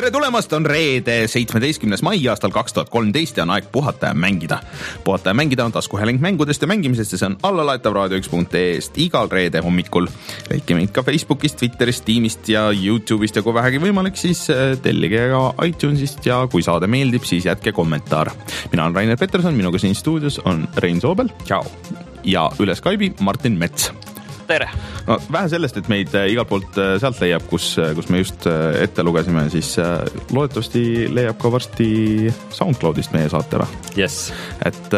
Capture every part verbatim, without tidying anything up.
tere tulemast, on reede, seitsmeteistkümnes mai aastal kaks tuhat kolmteist ja on aeg puhata ja mängida. Puhata ja mängida on taskuhääling mängudest ja mängimisest ja see on allalaetav raadio üks punkt ee-st igal reede hommikul. Leidke meid ka Facebookist, Twitterist, Teamist ja YouTube'ist ja kui vähegi võimalik, siis tellige ka iTunesist ja kui saade meeldib, siis jätke kommentaar. Mina olen Rainer Peterson, minuga siin stuudios on Rein Soobel. Ciao. Ja üle Skype'i Martin Mets. Tere. No, vähe sellest, et meid igalt poolt sealt leiab, kus, kus me just ette lugesime, siis loodetavasti leiab ka varsti SoundCloudist meie saatele. Yes. Et,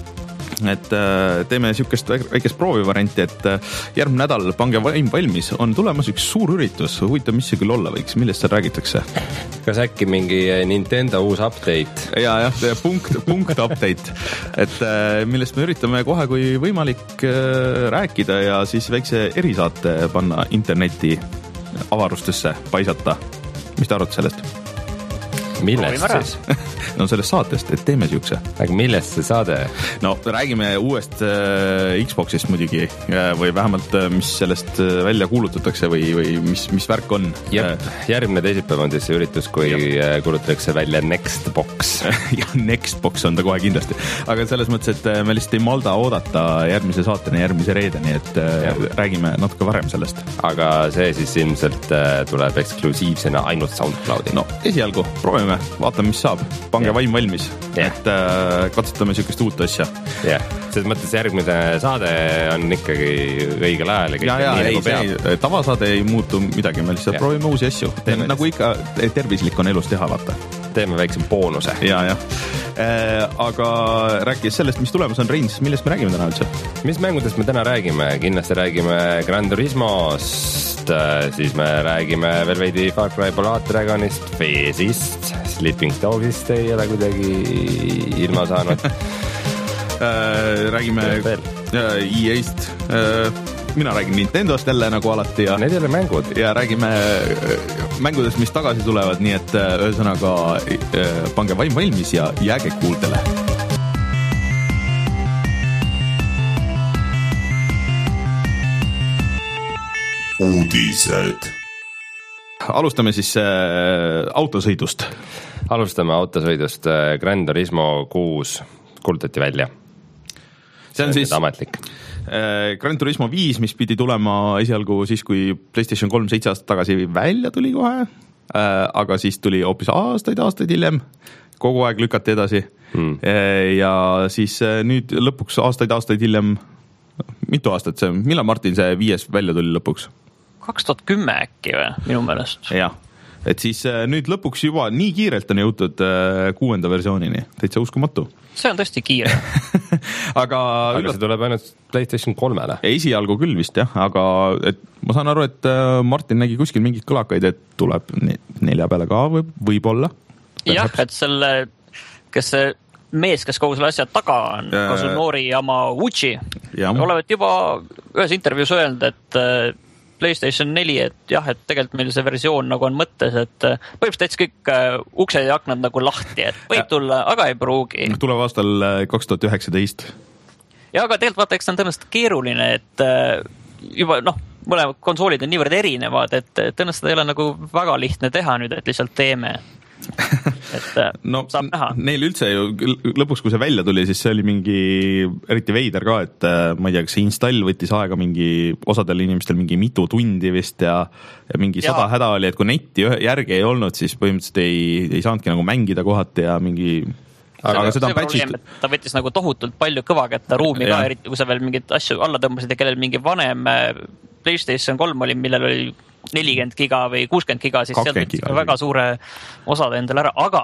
et teeme niisugust väikest proovivarianti, et järgmine nädal pange vaim valmis, on tulemas üks suur üritus. Huvitav, mis see küll olla võiks, millest seal räägitakse? Kas äkki mingi Nintendo uus update? Ja, jah, punkt, punkt update. Et millest me üritame kohe, kui võimalik rääkida ja siis väikse erisaate panna interneti avarustesse paisata. Mis te arvate sellest? Millest siis? No sellest saatest, et teeme siukse. Aga millest see saade? No räägime uuest äh, Xboxist muidugi äh, või vähemalt äh, mis sellest äh, välja kuulutatakse või, või mis, mis värk on. Jep, järgmine teisipäev on siis see üritus, kui Jep. kuulutatakse välja Nextbox. Ja Nextbox on ta kohe kindlasti. Aga selles mõttes, et me lihtsalt ei malda oodata järgmise saateni, järgmise reedeni, et äh, räägime natuke varem sellest. Aga see siis ilmselt äh, tuleb eksklusiivsena ainult SoundCloudi. No esialgu proovime, vaatame, mis saab. Pange vaim valmis, yeah. et äh, katsutame niisugust uut asja. Jah, yeah. Selles mõttes järgmine saade on ikkagi õigel ajal. Ja, ja, ei, see, tavasaade ei muutu midagi, me lihtsalt yeah. proovime uusi asju. Teeme nagu ikka tervislik on elus teha, vaata. Teeme väikse boonuse. Ja, ja. Äh, aga rääkides sellest, mis tulemas on Reins, millest me räägime täna üldse? Mis mängudest me täna räägime? Kindlasti räägime Gran Turismost, siis me räägime veel veidi Far Cry Blood Dragonist, Fezist, Sleeping Dogsist ei ole kuidagi ilma saanud. Räägime E A-st, mina räägin Nintendost jälle nagu alati ja need ei ole mängud ja räägime mängudest, mis tagasi tulevad, nii et ühesõnaga pange vaim valmis ja jääge kuuldele. Uudised. Alustame siis äh, autosõidust. Alustame autosõidust. Gran Turismo kuus kuulutati välja. See on see siis ametlik. Äh, Gran Turismo viis, mis pidi tulema esialgu siis, kui PlayStation kolm seitse aastat tagasi välja tuli kohe, äh, aga siis tuli hoopis aastaid, aastaid hiljem. Kogu aeg lükati edasi. Hmm. Äh, ja siis äh, nüüd lõpuks aastaid, aastaid hiljem, mitu aastat see, millal Martin see viies välja tuli lõpuks? kaks tuhat kümme äkki või, minu meelest. Jah, et siis nüüd lõpuks juba nii kiirelt on jõutud kuuenda versioonini. Täitsa uskumatu. See on tõesti kiire. aga aga üllat... see tuleb ainult PlayStation kolmele. Esialgu küll vist, jah, aga et ma saan aru, et Martin nägi kuskil mingid kõlakaid, et tuleb nelja peale ka või, võib-olla. Jah, et selle, kes see mees, kes kogu selle asja taga on, ja... Kazunori Yamauchi, olevat juba ühes intervjuus öelnud, et PlayStation neli, et jah, et tegelikult meil see versioon nagu on mõttes, et põhimõtteliselt täitsa kõik uksed ja aknad nagu lahti, et võib tulla, aga ei pruugi. Tuleb aastal kaks tuhat üheksateist. Ja aga tegelikult vaata, eks on tõenäoliselt keeruline, et juba noh, mõlemad konsoolid on niivõrd erinevad, et tõenäoliselt ei ole nagu väga lihtne teha nüüd, et lihtsalt teeme. Et no, saab näha. Neil üldse ju lõpuks, kui see välja tuli, siis see oli mingi eriti veider ka, et ma ei tea, kas see install võttis aega mingi osadel inimestel mingi mitu tundi vist ja, ja mingi ja. sada häda oli, et kui netti järgi ei olnud, siis põhimõtteliselt ei, ei saanudki nagu mängida kohati ja mingi aga see, seda on patchist. Ta võttis nagu tohutult palju kõvakätte ruumi ja. Ka, eriti kui sa veel mingid asju alla tõmbasid ja kellel mingi vanem PlayStation kolm oli, millel oli nelikümmend giga või kuuskümmend giga, siis sealt võttis väga suure osade endale ära, aga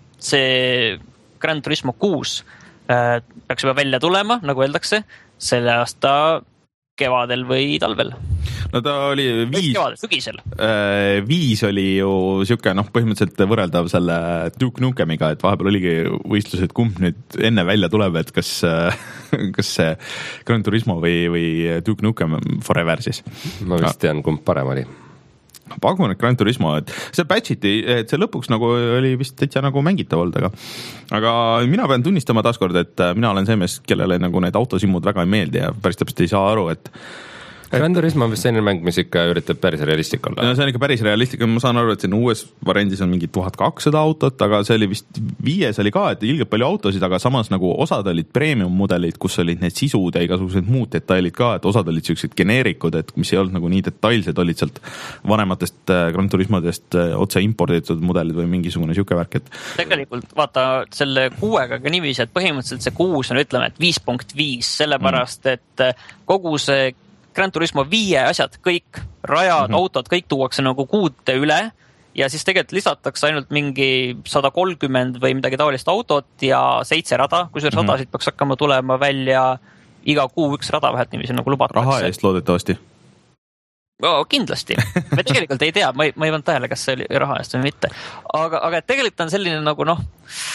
see Gran Turismo kuus äh, peaks juba välja tulema, nagu öeldakse, selle aasta kevadel või talvel. No ta oli viis, kevadel, sügisel. Äh, viis oli ju siuke, noh, põhimõtteliselt võrreldav selle Duke Nukemiga, et vahepeal oligi võistlused, kumb nüüd enne välja tuleb, et kas, kas see Gran Turismo või, või Duke Nukem Forever siis. Ma vist tean, kumb parem oli. Pakun, et Gran Turismo, et see patchiti, et see lõpuks nagu oli vist täitsa nagu mängitav olnud, aga, aga mina pean tunnistama taaskord, et mina olen see mees, kellele nagu need autosimmud väga ei meeldi ja päris täpselt ei saa aru, et Gran Turismo on vist selline mäng, mis ikka üritab päris realistlik olla. No see on ikka päris realistlik, ma saan aru, et siin uues variandis on mingi tuhat kakssada autot, aga see oli vist viies oli ka, et ilgelt palju autosid, aga samas nagu osad olid premium mudelid, kus olid need sisud ja igasugused muud detailid ka, et osad olid sellised geneerikud, et mis ei olnud nagu nii detailsed, olid sealt vanematest Gran Turismodest otse imporditud mudelid või mingisugune siuke värk, et tegelikult vaata selle kuuega ka niiviisi, et põhimõtteliselt see kuus on, ütleme, et viis punkt viis, sellepärast, et kogu see Gran Turismo viie asjad, kõik rajad, mm-hmm. autod, kõik tuuakse nagu kuute üle ja siis tegelikult lisatakse ainult mingi sada kolmkümmend või midagi taolist autot ja seitse rada, kusjuures mm-hmm. radasid peaks hakkama tulema välja iga kuu üks rada vähelt niiviisi nagu lubatakse. Raha eest loodetavasti. Oh, kindlasti. Me tegelikult ei tea, ma ei, ma ei pannud tähele, kas see oli raha eest või mitte. Aga, aga tegelikult on selline nagu noh,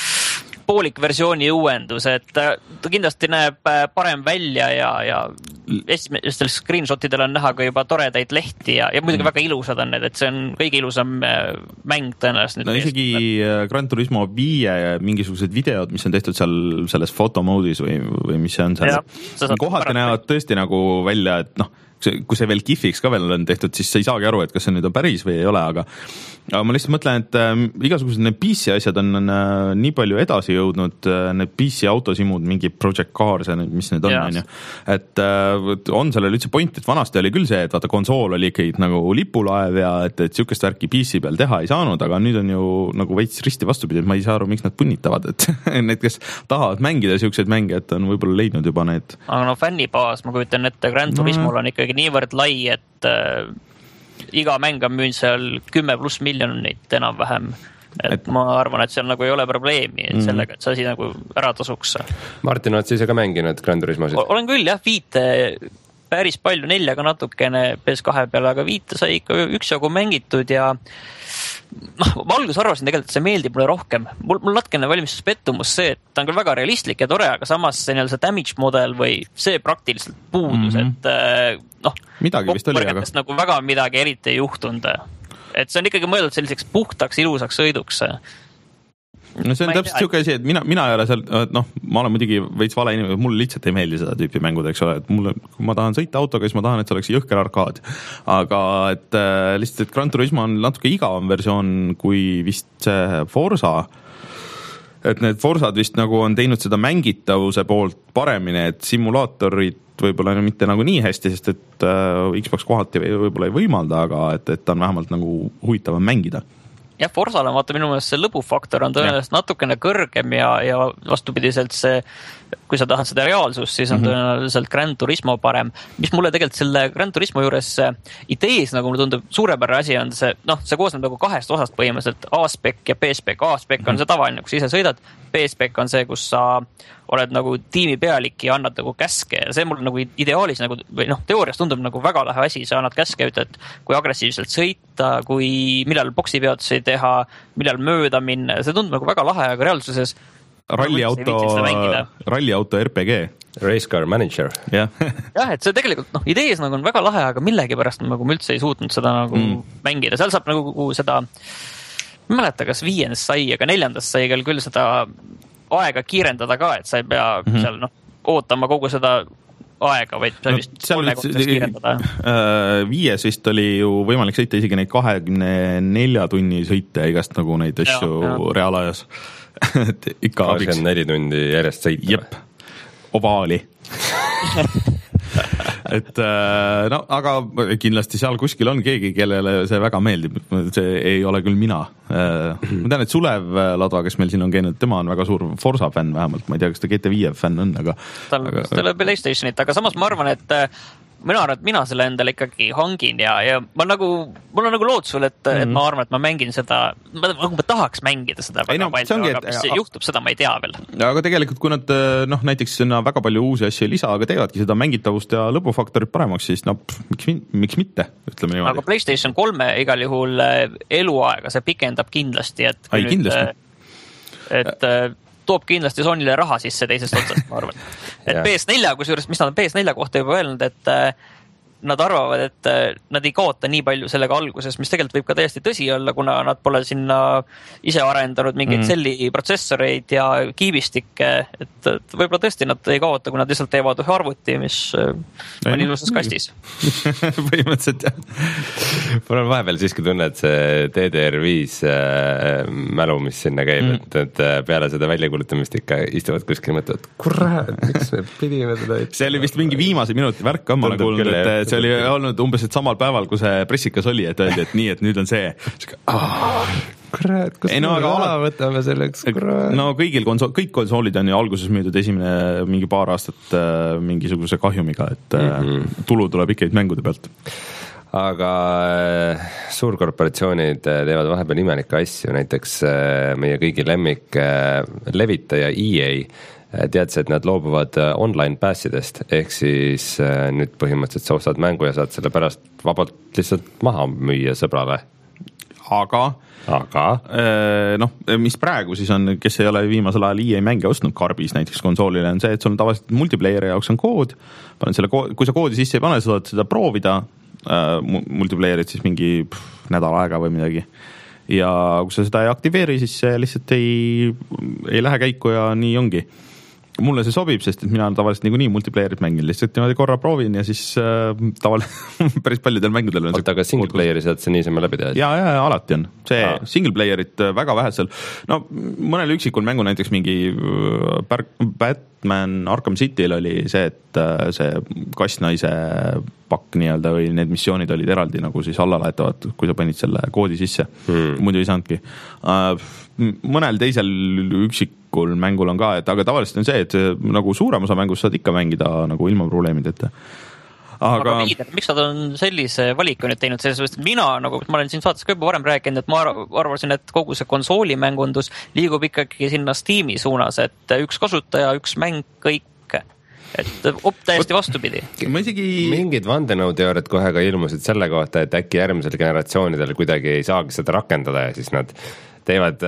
poolik versiooni uuendus, et ta kindlasti näeb parem välja ja, ja esimestel screenshotidel on näha ka juba toredaid lehti ja, ja muidugi mm. väga ilusad on need, et see on kõige ilusam mäng tõenäoliselt. No isegi Gran Turismo viie mingisugused videod, mis on tehtud seal selles fotomoodis või, või mis see on seal. Kohati näevad tõesti nagu välja, et noh, kui see veel GIF-iks ka veel on tehtud, siis sa ei saagi aru, et kas see nüüd on päris või ei ole, aga, aga ma lihtsalt mõtlen, et äh, igasugused need P C asjad on, on äh, nii palju edasi jõudnud, äh, need P C autosimud, mingi Project Cars, mis need on, on ju. Et äh, on sellel üldse point, et vanasti oli küll see, et vaata konsool oli ikkagi nagu lipulaev ja et, et siukest värki P C peal teha ei saanud, aga nüüd on ju nagu veits risti vastupidi, et ma ei saa aru, miks nad punnitavad, et need, kes tahavad mängida siukseid mänge, et on võib-olla leidnud juba need. Aga no fännibaas, ma kujutan ette, Gran Turismol on ikkagi niivõrd lai, et äh, iga mäng on müünud seal kümme pluss miljonit enam-vähem. Et, et ma arvan, et seal nagu ei ole probleemi mm. sellega, et see asi nagu ära tasuks. Martin, oled sa ise ka mänginud Gran Turismosid? Olen küll jah, viite päris palju, nelja ka natukene P S kahe peale, aga viite sai ikka üksjagu mängitud ja noh, ma alguses arvasin tegelikult, et see meeldib mulle rohkem. Mul, mul natkene valmistus pettumus see, et ta on küll väga realistlik ja tore, aga samas see, see damage model või see praktiliselt puudus, mm-hmm. et noh, midagi vist oli, aga nagu väga midagi eriti ei juhtunud. Et see on ikkagi mõeldud selliseks puhtaks, ilusaks sõiduks. No see on täpselt siuke asi, et mina, mina ei ole seal, noh, ma olen muidugi veits vale inimene, mul lihtsalt ei meeldi seda tüüpi mängud, eks ole, et mulle, kui ma tahan sõita autoga, siis ma tahan, et see oleks jõhker arkaad. Aga et äh, lihtsalt, et Gran Turismo on natuke igavam versioon kui vist see Forza. Et need Forzad vist nagu on teinud seda mängitavuse poolt paremini, et simulaatorid võib-olla mitte nagu nii hästi, sest et äh, Xbox kohati võib-olla ei võimalda, aga et, et on vähemalt nagu huvitavam mängida. Jah, Forzal on vaata minu meelest see lõbufaktor on tõenäoliselt natukene kõrgem ja, ja vastupidiselt see, kui sa tahad seda reaalsust, siis on mm-hmm. tõenäoliselt Gran Turismo parem. Mis mulle tegelikult selle Gran Turismo juures idees, nagu mulle tundub, suurepärane asi on see, noh, see koosneb nagu kahest osast põhimõtteliselt, A-spec ja B-spec. A-spec on see tavaline, kus ise sõidad, B-spec on see, kus sa oled nagu tiimi pealik ja annad nagu käske ja see mul nagu ideaalis nagu, või noh, teoorias tundub nagu väga lahe asi, sa annad käske ja ütled, kui agressiivselt sõita, kui millal boksipeatusi teha, millal mööda minna, see tundub nagu väga lahe, aga reaalsuses ralliauto, ralliauto R P G. Race Car Manager. jah, jah, et see tegelikult, noh, idees nagu on väga lahe, aga millegipärast nagu ma üldse ei suutnud seda nagu mm. mängida, seal saab nagu seda, ma ei mäleta, kas viiendast sai, aga neljandast sai küll seda aega kiirendada ka, et sa ei pea mm-hmm. seal noh, ootama kogu seda aega, vaid sa vist no, kolmekordades kiirendada. Äh, viies vist oli ju võimalik sõita isegi neid kahekümne nelja tunni sõite igast nagu neid asju ja, ja. reaalajas. et ikka kakskümmend neli tundi järjest sõita. Jep, ovaali. et no, aga kindlasti seal kuskil on keegi, kellele see väga meeldib, see ei ole küll mina. Ma tean, et Sulev Ladva, kes meil siin on käinud, tema on väga suur Forza fänn vähemalt, ma ei tea, kas ta G T viie fänn on, aga tal aga... tal on PlayStationit, aga samas ma arvan, et mina arvan, et mina selle endale ikkagi hangin ja, ja ma nagu, mul on nagu lootsul, et, mm-hmm. et ma arvan, et ma mängin seda, ma, ma tahaks mängida seda väga no, palju, ongi, aga mis et, juhtub, seda ma ei tea veel. Aga tegelikult, kui nad noh, näiteks sinna väga palju uusi asju ei lisa, aga teevadki seda mängitavust ja lõbufaktorit paremaks, siis no miks, miks mitte, ütleme niimoodi. Aga PlayStation kolme igal juhul eluaega, see pikendab kindlasti, et Ai, kindlasti. Nüüd, et toob kindlasti Sonyle raha sisse teisest otsast, ma arvan. Et P S neli, kusjuures, mis nad on P S neli kohta juba öelnud, et nad arvavad, et nad ei kaota nii palju sellega alguses, mis tegelikult võib ka täiesti tõsi olla, kuna nad pole sinna ise arendanud mingeid mm. selli protsessoreid ja kiibistikke, et, et võib-olla tõesti nad ei kaota, kui nad lihtsalt teevad ühe arvuti, mis ei, on ilusas kastis. Põhimõtteliselt jah. Mul on vahepeal siiski tunne, et see D D R viis äh, mälu, mis sinna käib, mm. et, et peale seda väljakuulutamist ikka istuvad kuskil mõtlevad, kurat, miks me pidime seda et... see oli vist mingi viimase minuti värk ka, ma olen kuulnud, et see oli olnud umbes et samal päeval, kui see pressikas oli, et öeldi, et nii, et nüüd on see. Oh, kurat, kus me raha võtame selleks? Kurat. No kõigil konsool, kõik konsoolid on ju alguses müüdud esimene mingi paar aastat äh, mingisuguse kahjumiga, et äh, mm-hmm. tulu tuleb ikkagi mängude pealt. Aga äh, suurkorporatsioonid teevad vahepeal imelikke asju, näiteks äh, meie kõigi lemmik äh, levitaja E A teadsi, et nad loobuvad online passidest, ehk siis äh, nüüd põhimõtteliselt sa ostad mängu ja saad selle pärast vabalt lihtsalt maha müüa sõbrale. Aga, Aga? Äh, noh, mis praegu siis on, kes ei ole viimasel ajal E A mänge ostnud karbis näiteks konsoolile, on see, et sul on tavaliselt multiplayeri jaoks on kood, panen selle kood, kui sa koodi sisse ei pane, sa saad seda proovida, äh, multiplayerit siis mingi pff, nädal aega või midagi. Ja kui sa seda ei aktiveeri, siis see lihtsalt ei, ei lähe käiku ja nii ongi. Mulle see sobib, sest et mina tavaliselt niikuinii multiplayerit mängin, lihtsalt niimoodi korra proovin ja siis äh, tavaliselt päris paljudel mängudel on Oota, aga single playeri saad see niisama läbi teha? Ja, ja, ja alati on. See ah. single playerit väga vähesel. No mõnel üksikul mängu näiteks mingi Batman Arkham Cityl oli see, et see kassnaise pakk nii-öelda või need missioonid olid eraldi nagu siis alla laetavad, kui sa panid selle koodi sisse. Hmm. Muidu ei saanudki. Mõnel teisel üksikul mängul on ka, et aga tavaliselt on see, et nagu suurem osa mängust saad ikka mängida nagu ilma probleemideta. Aga, aga viider, miks nad on sellise valiku nüüd teinud, selles mõttes, et mina, nagu ma olen siin saates ka juba varem rääkinud, et ma arvasin, et kogu see konsoolimängundus liigub ikkagi sinna Steam'i suunas, et üks kasutaja, üks mäng, kõik. Et op, täiesti vastupidi. Ma isegi... Mingid vandenõuteooriad kohe ka ilmusid selle kohta, et äkki järgmisel generatsioonidel kuidagi ei saagi seda rakendada ja siis nad teevad,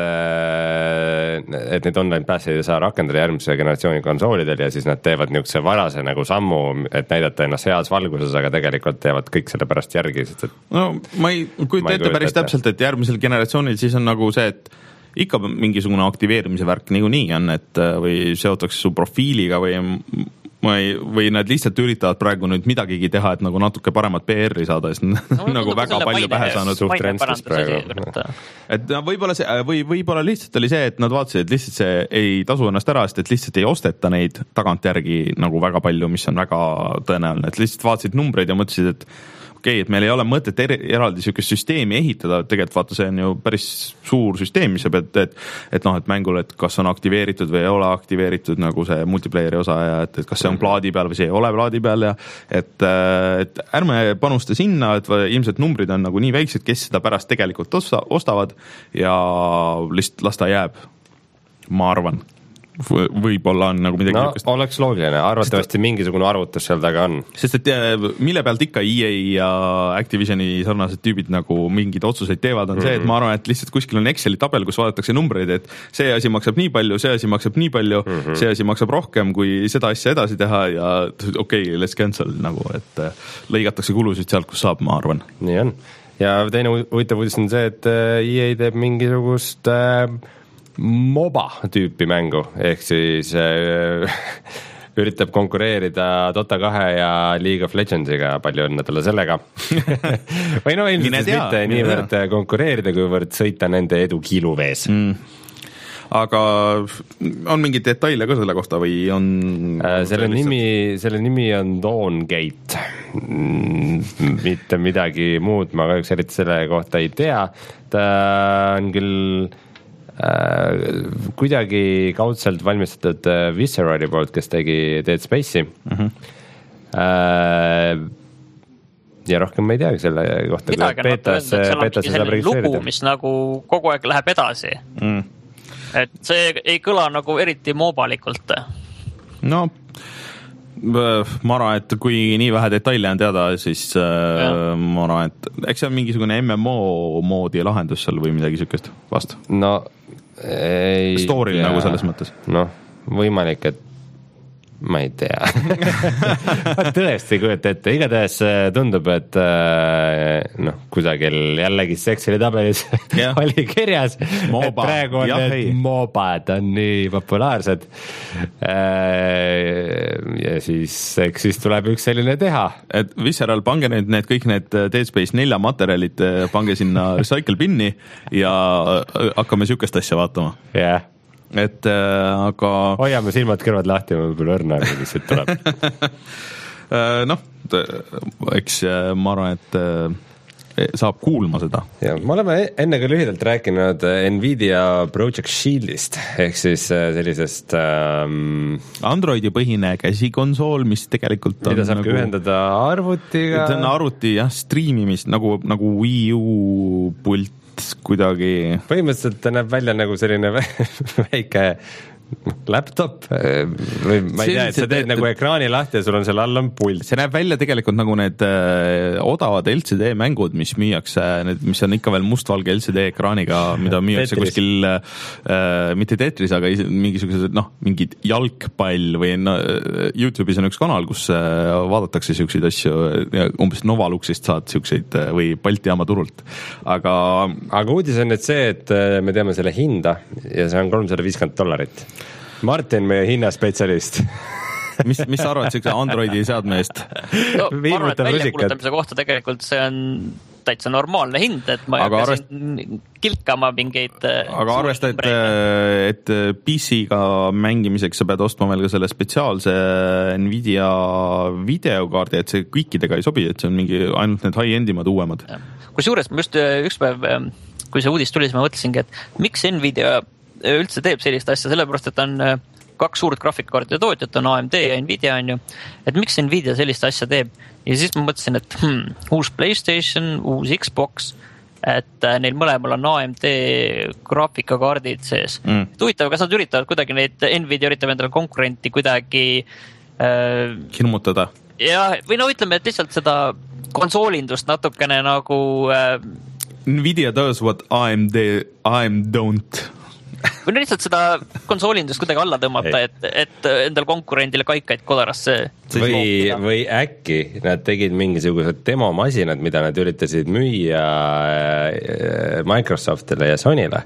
et need online passi ei saa rakendada järgmise generatsiooni konsoolidel ja siis nad teevad niisuguse varase nagu sammu, et näidata ennast heas valguses, aga tegelikult teevad kõik selle pärast järgi. Sest, et no ma ei kujuta ette päris ette. Täpselt, et järgmisel generatsioonil siis on nagu see, et ikka mingisugune aktiveerimise värk nagu nii on, et või seotakse su profiiliga või Või, või nad lihtsalt üritavad praegu nüüd midagigi teha, et nagu natuke paremat P R-i saada, sest no, nagu väga palju pähe saanud suht renstus praegu. Et no, võib-olla see, või võib-olla lihtsalt oli see, et nad vaatasid, et lihtsalt see ei tasu ennast ära, sest et lihtsalt ei osteta neid tagantjärgi nagu väga palju, mis on väga tõenäoline, et lihtsalt vaatasid numbreid ja mõtlesid, et okei, okay, et meil ei ole mõtet er, eraldi niisugust süsteemi ehitada, tegelikult vaata, see on ju päris suur süsteem, mis sa pead, et, et noh, et mängul, et kas on aktiveeritud või ei ole aktiveeritud nagu see multiplayeri osa ja et, et kas see on plaadi peal või see ei ole plaadi peal ja et, et ärme panusta sinna, et ilmselt numbrid on nagu nii väiksed, kes seda pärast tegelikult osta, ostavad ja lihtsalt las ta jääb, ma arvan. Võib-olla on nagu midagi no, niukest. Oleks loogiline, arvatavasti sest, mingisugune arvutus seal taga on. Sest et mille pealt ikka E A ja Activisioni sarnased tüübid nagu mingid otsuseid teevad, on mm-hmm. see, et ma arvan, et lihtsalt kuskil on Exceli tabel, kus vaadatakse numbreid, et see asi maksab nii palju, see asi maksab nii palju, mm-hmm. see asi maksab rohkem, kui seda asja edasi teha ja okei, okay, let's cancel nagu, et lõigatakse kulusid sealt, kus saab, ma arvan. Nii on. Ja teine huvitav uudis on see, et E A teeb mingisugust äh, MOBA tüüpi mängu, ehk siis äh, üritab konkureerida Dota kahe ja League of Legendsiga, palju õnne talle sellega. Või no ilmselt siis mitte niivõrd konkureerida, kuivõrd sõita nende edu kiiluvees. Mm. Aga on mingeid detaile ka selle kohta või on äh, selle nimi, selle nimi on Dawngate. Mm, mitte midagi muud, ma kahjuks eriti selle kohta ei tea. Ta on küll Äh, kuidagi kaudselt valmistatud äh, Viscerali poolt, kes tegi Dead Space'i mm-hmm. äh, ja rohkem ma ei teagi selle kohta. Midagi on öelda, et seal on mingi selline lugu, mis nagu kogu aeg läheb edasi mm. et see ei kõla nagu eriti moobalikult. No ma arvan, et kui nii vähe detaile on teada, siis ja. ma arvan, et eks see on mingisugune M M O moodi lahendus seal või midagi sükest vastu. No ei story'l nagu selles mõttes. Noh, võimalik, et ma ei tea ma tõesti ei kujuta ette, igatahes tundub, et noh, kusagil jällegi Exceli tabelis oli kirjas, et praegu on need mobad on nii populaarsed ja siis eks siis tuleb üks selline teha. Et Visceral, pange need, need kõik need Dead Space nelja materjalid, pange sinna recycle binni ja hakkame sükest asja vaatama. jah yeah. Et äh, aga hoiame silmad kõrvad lahti, ma võib-olla õrna, mis siit tuleb noh, eks ma arvan, et saab kuulma seda. Ja, me oleme enne ka lühidalt rääkinud Nvidia Project Shieldist ehk siis sellisest ähm, Androidi põhine käsikonsool, mis tegelikult mida saab nagu, ühendada arvutiga. See on arvuti jah, streamimist nagu, nagu Wii U pult kuidagi. Põhimõtteliselt ta näeb välja nagu selline väike laptop või ma ei tea, et sa teed nagu ekraani lahti ja sul on seal all on pult. See näeb välja tegelikult nagu need äh, odavad L C D mängud, mis müüakse, need, mis on ikka veel mustvalge L C D ekraaniga, mida müüakse kuskil äh, mitte Tetris, aga mingisugused, noh, mingid jalgpall või no, YouTube'is on üks kanal, kus äh, vaadatakse siukseid asju ja umbes Novaluxist saad siukseid äh, või Balti jaama turult. Aga aga uudis on nüüd see, et äh, me teame selle hinda ja see on kolmsada viiskümmend dollarit. Martin, meie hinnaspetsialist mis, mis sa arvad siukse Androidi seadme eest? No, ma arvan, et väljakuulutamise kohta tegelikult see on täitsa normaalne hind, et ma ei hakka siin kilkama mingeid aga arvesta, et, et P C-ga mängimiseks sa pead ostma veel ka selle spetsiaalse Nvidia videokaardi, et see kõikidega ei sobi, et see on mingi ainult need high-endimad uuemad. Kusjuures ma just üks päev, kui see uudis tuli, siis ma mõtlesingi, et miks Nvidia üldse teeb sellist asja, sellepärast, et on kaks suurt graafikakaartide tootjat, on A M D ja Nvidia, on ju, et miks Nvidia sellist asja teeb. Ja siis ma mõtlesin, et hmm, uus PlayStation, uus Xbox, et neil mõlemal on A M D graafikakaardid sees. Mm. Huvitav, kas nad üritavad kuidagi neid, Nvidia üritab endale konkurenti kuidagi äh, hirmutada. Ja, või no ütleme, et lihtsalt seda konsoolindust natukene nagu äh, Nvidia does what A M D, A M don't või no lihtsalt seda konsoolindust kuidagi alla tõmmata, et, et endal konkurendile kaikaid kodarasse või, või äkki nad tegid mingisugused demomasinad, mida nad üritasid müüa Microsoftile ja Sonyle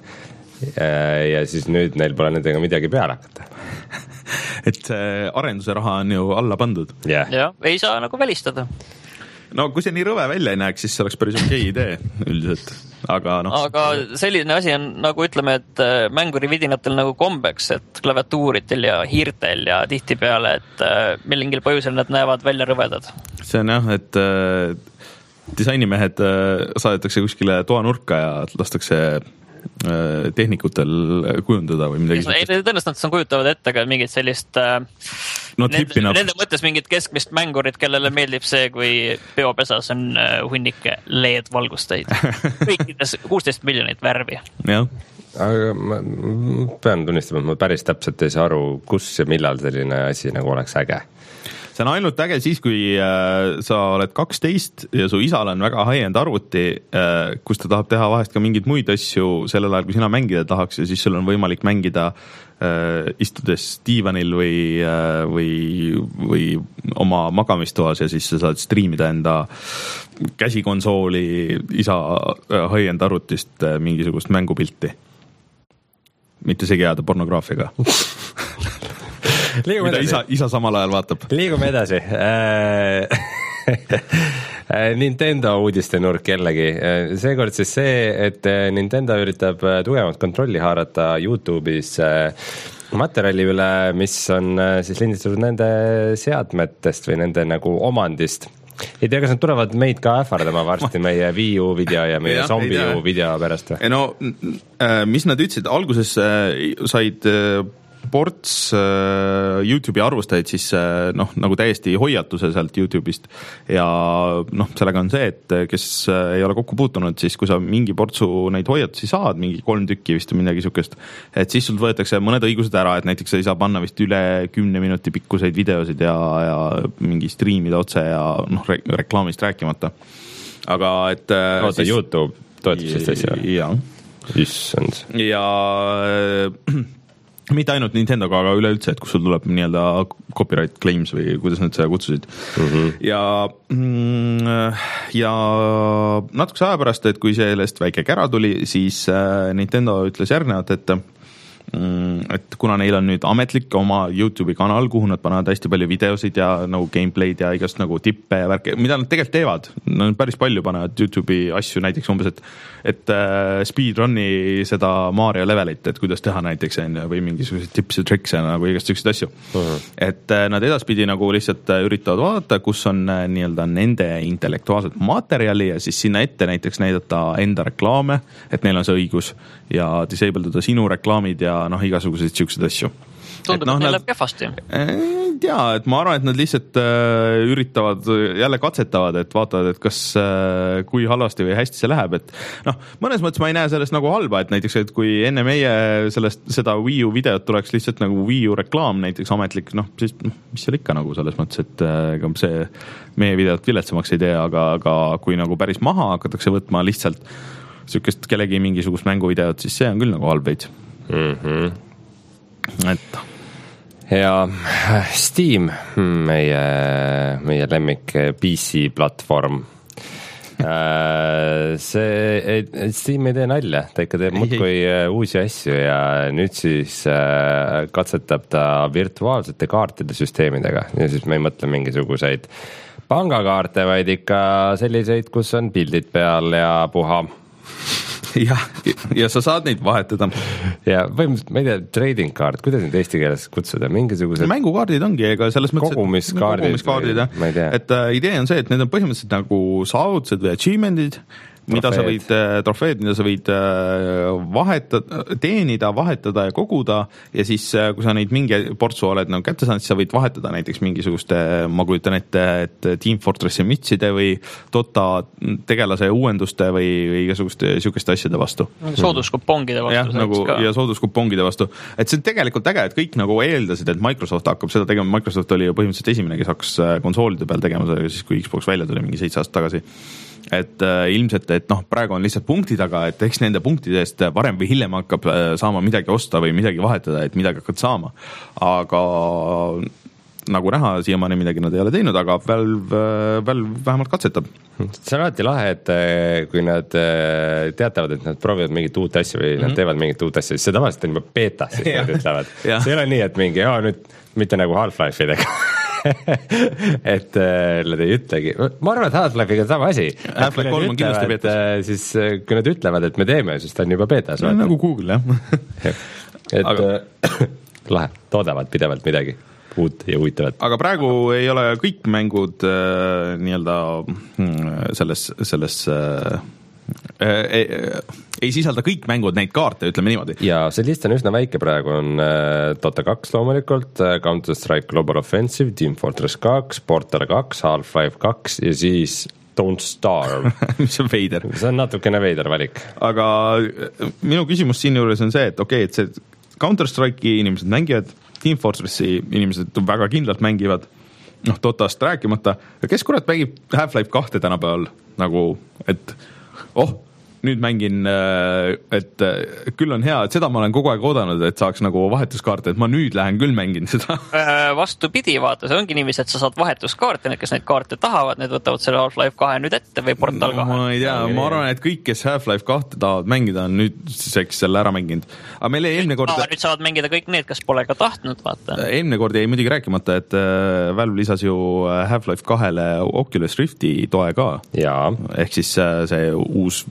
ja siis nüüd neil pole nendega midagi peale hakata. Et see arenduse raha on ju alla pandud. Yeah. Ja, ei saa nagu välistada. No kui see nii rõve välja ei näeks, siis see oleks päris okei idee üldiselt, aga noh. Aga selline asi on nagu ütleme, et mängurividinatel nagu kombeks, et klaviatuuritel ja hiirtel ja tihtipeale, et millingil põhjusel nad näevad välja rõvedad. See on jah, et äh, disainimehed äh, saadetakse kuskile toanurka ja lastakse äh, tehnikutel kujundada või midagi. Ei, tõenäoliselt nad kujutavad ette ka mingit sellist äh, no, nende, nende mõttes mingit keskmist mängurit, kellele meeldib see, kui peopesas on äh, hunnik L E D-valgusteid. Kõikides kuusteist miljonit värvi. Jah. Aga ma pean tunnistama, et ma päris täpselt ei saa aru, kus ja millal selline asi nagu oleks äge. See on ainult äge siis, kui äh, sa oled kaksteist ja su isal on väga high-end arvuti, äh, kus ta tahab teha vahest ka mingeid muid asju sellel ajal, kui sina mängida tahaks ja siis sul on võimalik mängida äh, istudes diivanil või, äh, või, või oma magamistoas ja siis sa saad striimida enda käsikonsooli isa äh, high-end arvutist äh, mingisugust mängupilti. Mitte segi ajada pornograafiaga. mida isa, isa samal ajal vaatab. Liigume edasi. Nintendo uudiste nurk jällegi. Seekord siis see, et Nintendo üritab tugevat kontrolli haarata YouTube'is materjali üle, mis on siis lindistatud nende seadmetest või nende nagu omandist. Ei tea, kas nad tulevad meid ka ähvardama varsti meie Wii U video ja meie ja, Zombie U video pärast või? No, mis nad ütlesid, alguses said ports YouTube'i arvustajaid siis noh, nagu täiesti hoiatuse sealt YouTube'ist ja noh, sellega on see, et kes ei ole kokku puutunud, siis kui sa mingi portsu neid hoiatusi saad, mingi kolm tükki vist midagi sukest, et siis sul võetakse mõned õigused ära, et näiteks sa ei saa panna vist üle kümne minuti pikkuseid videosid ja, ja mingi striimida otse ja noh, re- reklaamist rääkimata. Aga et oota, siis... YouTube toetab sellist asja? Jah. Issand. Ja mitte ainult Nintendoga, aga üleüldse, et kus sul tuleb nii-öelda copyright claims või kuidas nad seda kutsusid mm-hmm. ja ja natukese aja pärast, et kui sellest väike kära tuli, siis Nintendo ütles järgnevat, et et kuna neil on nüüd ametlik oma YouTube'i kanal, kuhu nad panevad hästi palju videosid ja nagu gameplay'd ja igast nagu tippe ja värke, mida nad tegelikult teevad, nad päris palju panevad YouTube'i asju, näiteks umbes, et et uh, speedrun'i seda Mario levelit, et kuidas teha näiteks või mingisuguseid tips ja tricks ja nagu igast selliseid asju uh-huh. et uh, nad edaspidi nagu lihtsalt üritavad vaadata, kus on uh, nii-öelda nende intellektuaalset materjali ja siis sinna ette näiteks näidata enda reklaame, et neil on see õigus ja disable'duda sinu reklaamid ja noh, igasuguseid siukseid asju. Tundub, et, no, et neil läheb kehvasti. Jaa, et ma arvan, et nad lihtsalt äh, üritavad, jälle katsetavad, et vaatavad, et kas, äh, kui halvasti või hästi see läheb, et noh, mõnes mõttes ma ei näe sellest nagu halba, et näiteks, et kui enne meie sellest, seda Wii U videot tuleks lihtsalt nagu Wii U reklaam näiteks ametlik, noh, siis noh, mis seal ikka nagu selles mõttes, et ega äh, see meie videot viletsamaks ei tee, aga, aga kui nagu päris maha hakatakse võtma lihtsalt sükest kellegi mingisugust mänguvideot, siis see on küll nagu halb veits. Mm-hmm. et ja Steam, meie, meie lemmik P C platvorm, see, Steam ei tee nalja, ta ikka teeb muudkui uusi asju ja nüüd siis katsetab ta virtuaalsete kaartide süsteemidega ja siis me ei mõtle mingisuguseid pangakaarte, vaid ikka selliseid, kus on pildid peal ja puha ja, ja sa saad neid vahetada. Ja põhimõtteliselt, ma ei tea, trading card, kuidas neid eesti keeles kutsuda, mingisugused mängukaardid ongi, ega selles mõttes kogumiskaardid, kogumiskaardid või, et uh, idee on see, et need on põhimõtteliselt nagu saavutused või achievement'id, mida sa võid, trofeed, mida sa võid vahetada, teenida, vahetada ja koguda ja siis, kui sa neid mingi portsu oled nagu kätte saanud, siis sa võid vahetada näiteks mingisuguste, ma kujutan ette, et Team Fortressi mütside või Dota tegelase uuenduste või, või igasuguste sihukeste asjade vastu. Sooduskupongide vastu. Ja, nagu, ja sooduskupongide vastu. Et see on tegelikult äge, et kõik nagu eeldasid, et Microsoft hakkab seda tegema. Microsoft oli ju põhimõtteliselt esimene, kes hakkas konsoolide peal tegema seda, siis kui Xbox välja tuli mingi seitse aastat tagasi. Et äh, ilmselt, et noh, praegu on lihtsalt punkti taga, et eks nende punktidest varem või hiljem hakkab äh, saama midagi osta või midagi vahetada, et midagi hakkad saama. Aga nagu näha, siiamaani midagi nad ei ole teinud, aga Valve, Valve vähemalt katsetab. See on alati lahe, et kui nad teatavad, et nad proovivad mingit uut asja või mm-hmm. nad teevad mingit uut asja, siis see tavaliselt on juba beta, siis nad ütlevad. See ei ole nii, et mingi, jaa, nüüd mitte nagu Half-Life'idega. et nad ei ütlegi, ma arvan, et Half-Life'iga on sama asi. Half-Life kolm on kindlasti betas. Siis kui nad ütlevad, et me teeme, siis ta on juba betas. No, nagu Google, jah. et aga... lahe, toodavad pidevalt midagi uut ja huvitavat. Aga praegu ei ole kõik mängud äh, nii-öelda selles, selles äh, ei, ei sisalda kõik mängud neid kaarte, ütleme niimoodi. Ja see list on üsna väike praegu, on Dota kaks loomulikult, Counter-Strike Global Offensive, Team Fortress kaks, Portal kaks, Half-Life kaks ja siis Don't Starve. mis on veider. See on natukene veider valik. Aga minu küsimus siin juures on see, et okei, okay, et see Counter-Strike'i inimesed mängivad, Team Fortressi inimesed väga kindlalt mängivad, noh, Dotast rääkimata, kes kurat mängib Half-Life kahte tänapäeval nagu, et oh, nüüd mängin, et küll on hea, et seda ma olen kogu aeg oodanud, et saaks nagu vahetuskaarte, et ma nüüd lähen küll mängin seda. Vastupidi, vaata, see ongi niiviisi, et sa saad vahetuskaarte, need, kes neid kaarte tahavad, need võtavad selle Half-Life kahe nüüd ette või Portal kahe. No, ma ei tea, ma arvan, et kõik, kes Half-Life kahte tahavad mängida, on nüüd seks selle ära mänginud. Aga meile eelmine kord... Nüüd saavad mängida kõik need, kes pole ka tahtnud, vaata. Eelmine kord jäi muidugi rääkimata, et Valve lisas ju Half-Life kahele Oculus Rifti toe ka. Jaa. Ehk siis see uus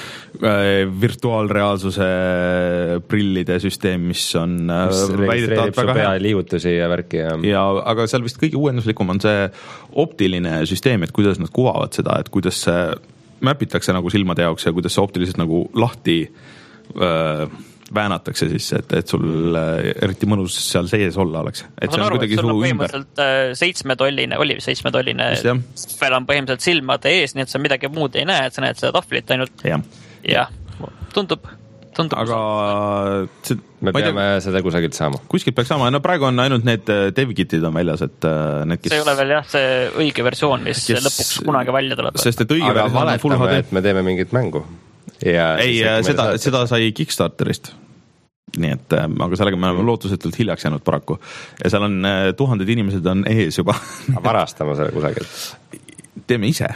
virtuaalreaalsuse prillide süsteem, mis on väidetavalt väga hea liigutusi ja värki ja... ja aga seal vist kõige uuenduslikum on see optiline süsteem, et kuidas nad kuvavad seda, et kuidas see mäpitakse nagu silmade jaoks ja kuidas see optiliselt nagu lahti öö, väänatakse siis, et, et sul eriti mõnus seal sees olla oleks. Et ma saan aru, et sul on põhimõtteliselt seitsmetolline, oli seitsmetolline, veel on põhimõtteliselt silmade ees, nii et sa midagi muud ei näe, et sa näed seda tahvlit ainult. Jah. Jah, tundub, tundub. Aga see, me peame tea, seda kusagilt saama. Kuskilt peaks saama, no praegu on ainult need dev-kitid on väljas, et need, kes... See ei ole veel jah, see õige versioon, mis kes... lõpuks kunagi välja tuleb. Sest et õige aga valetame, et me teeme mingit mängu. Ja ei, seda, seda sai Kickstarterist. nii et, aga sellega me oleme lootusetult hiljaks jäänud paraku ja seal on tuhanded inimesed on ees juba. Varastama selle kusagilt. Teeme ise.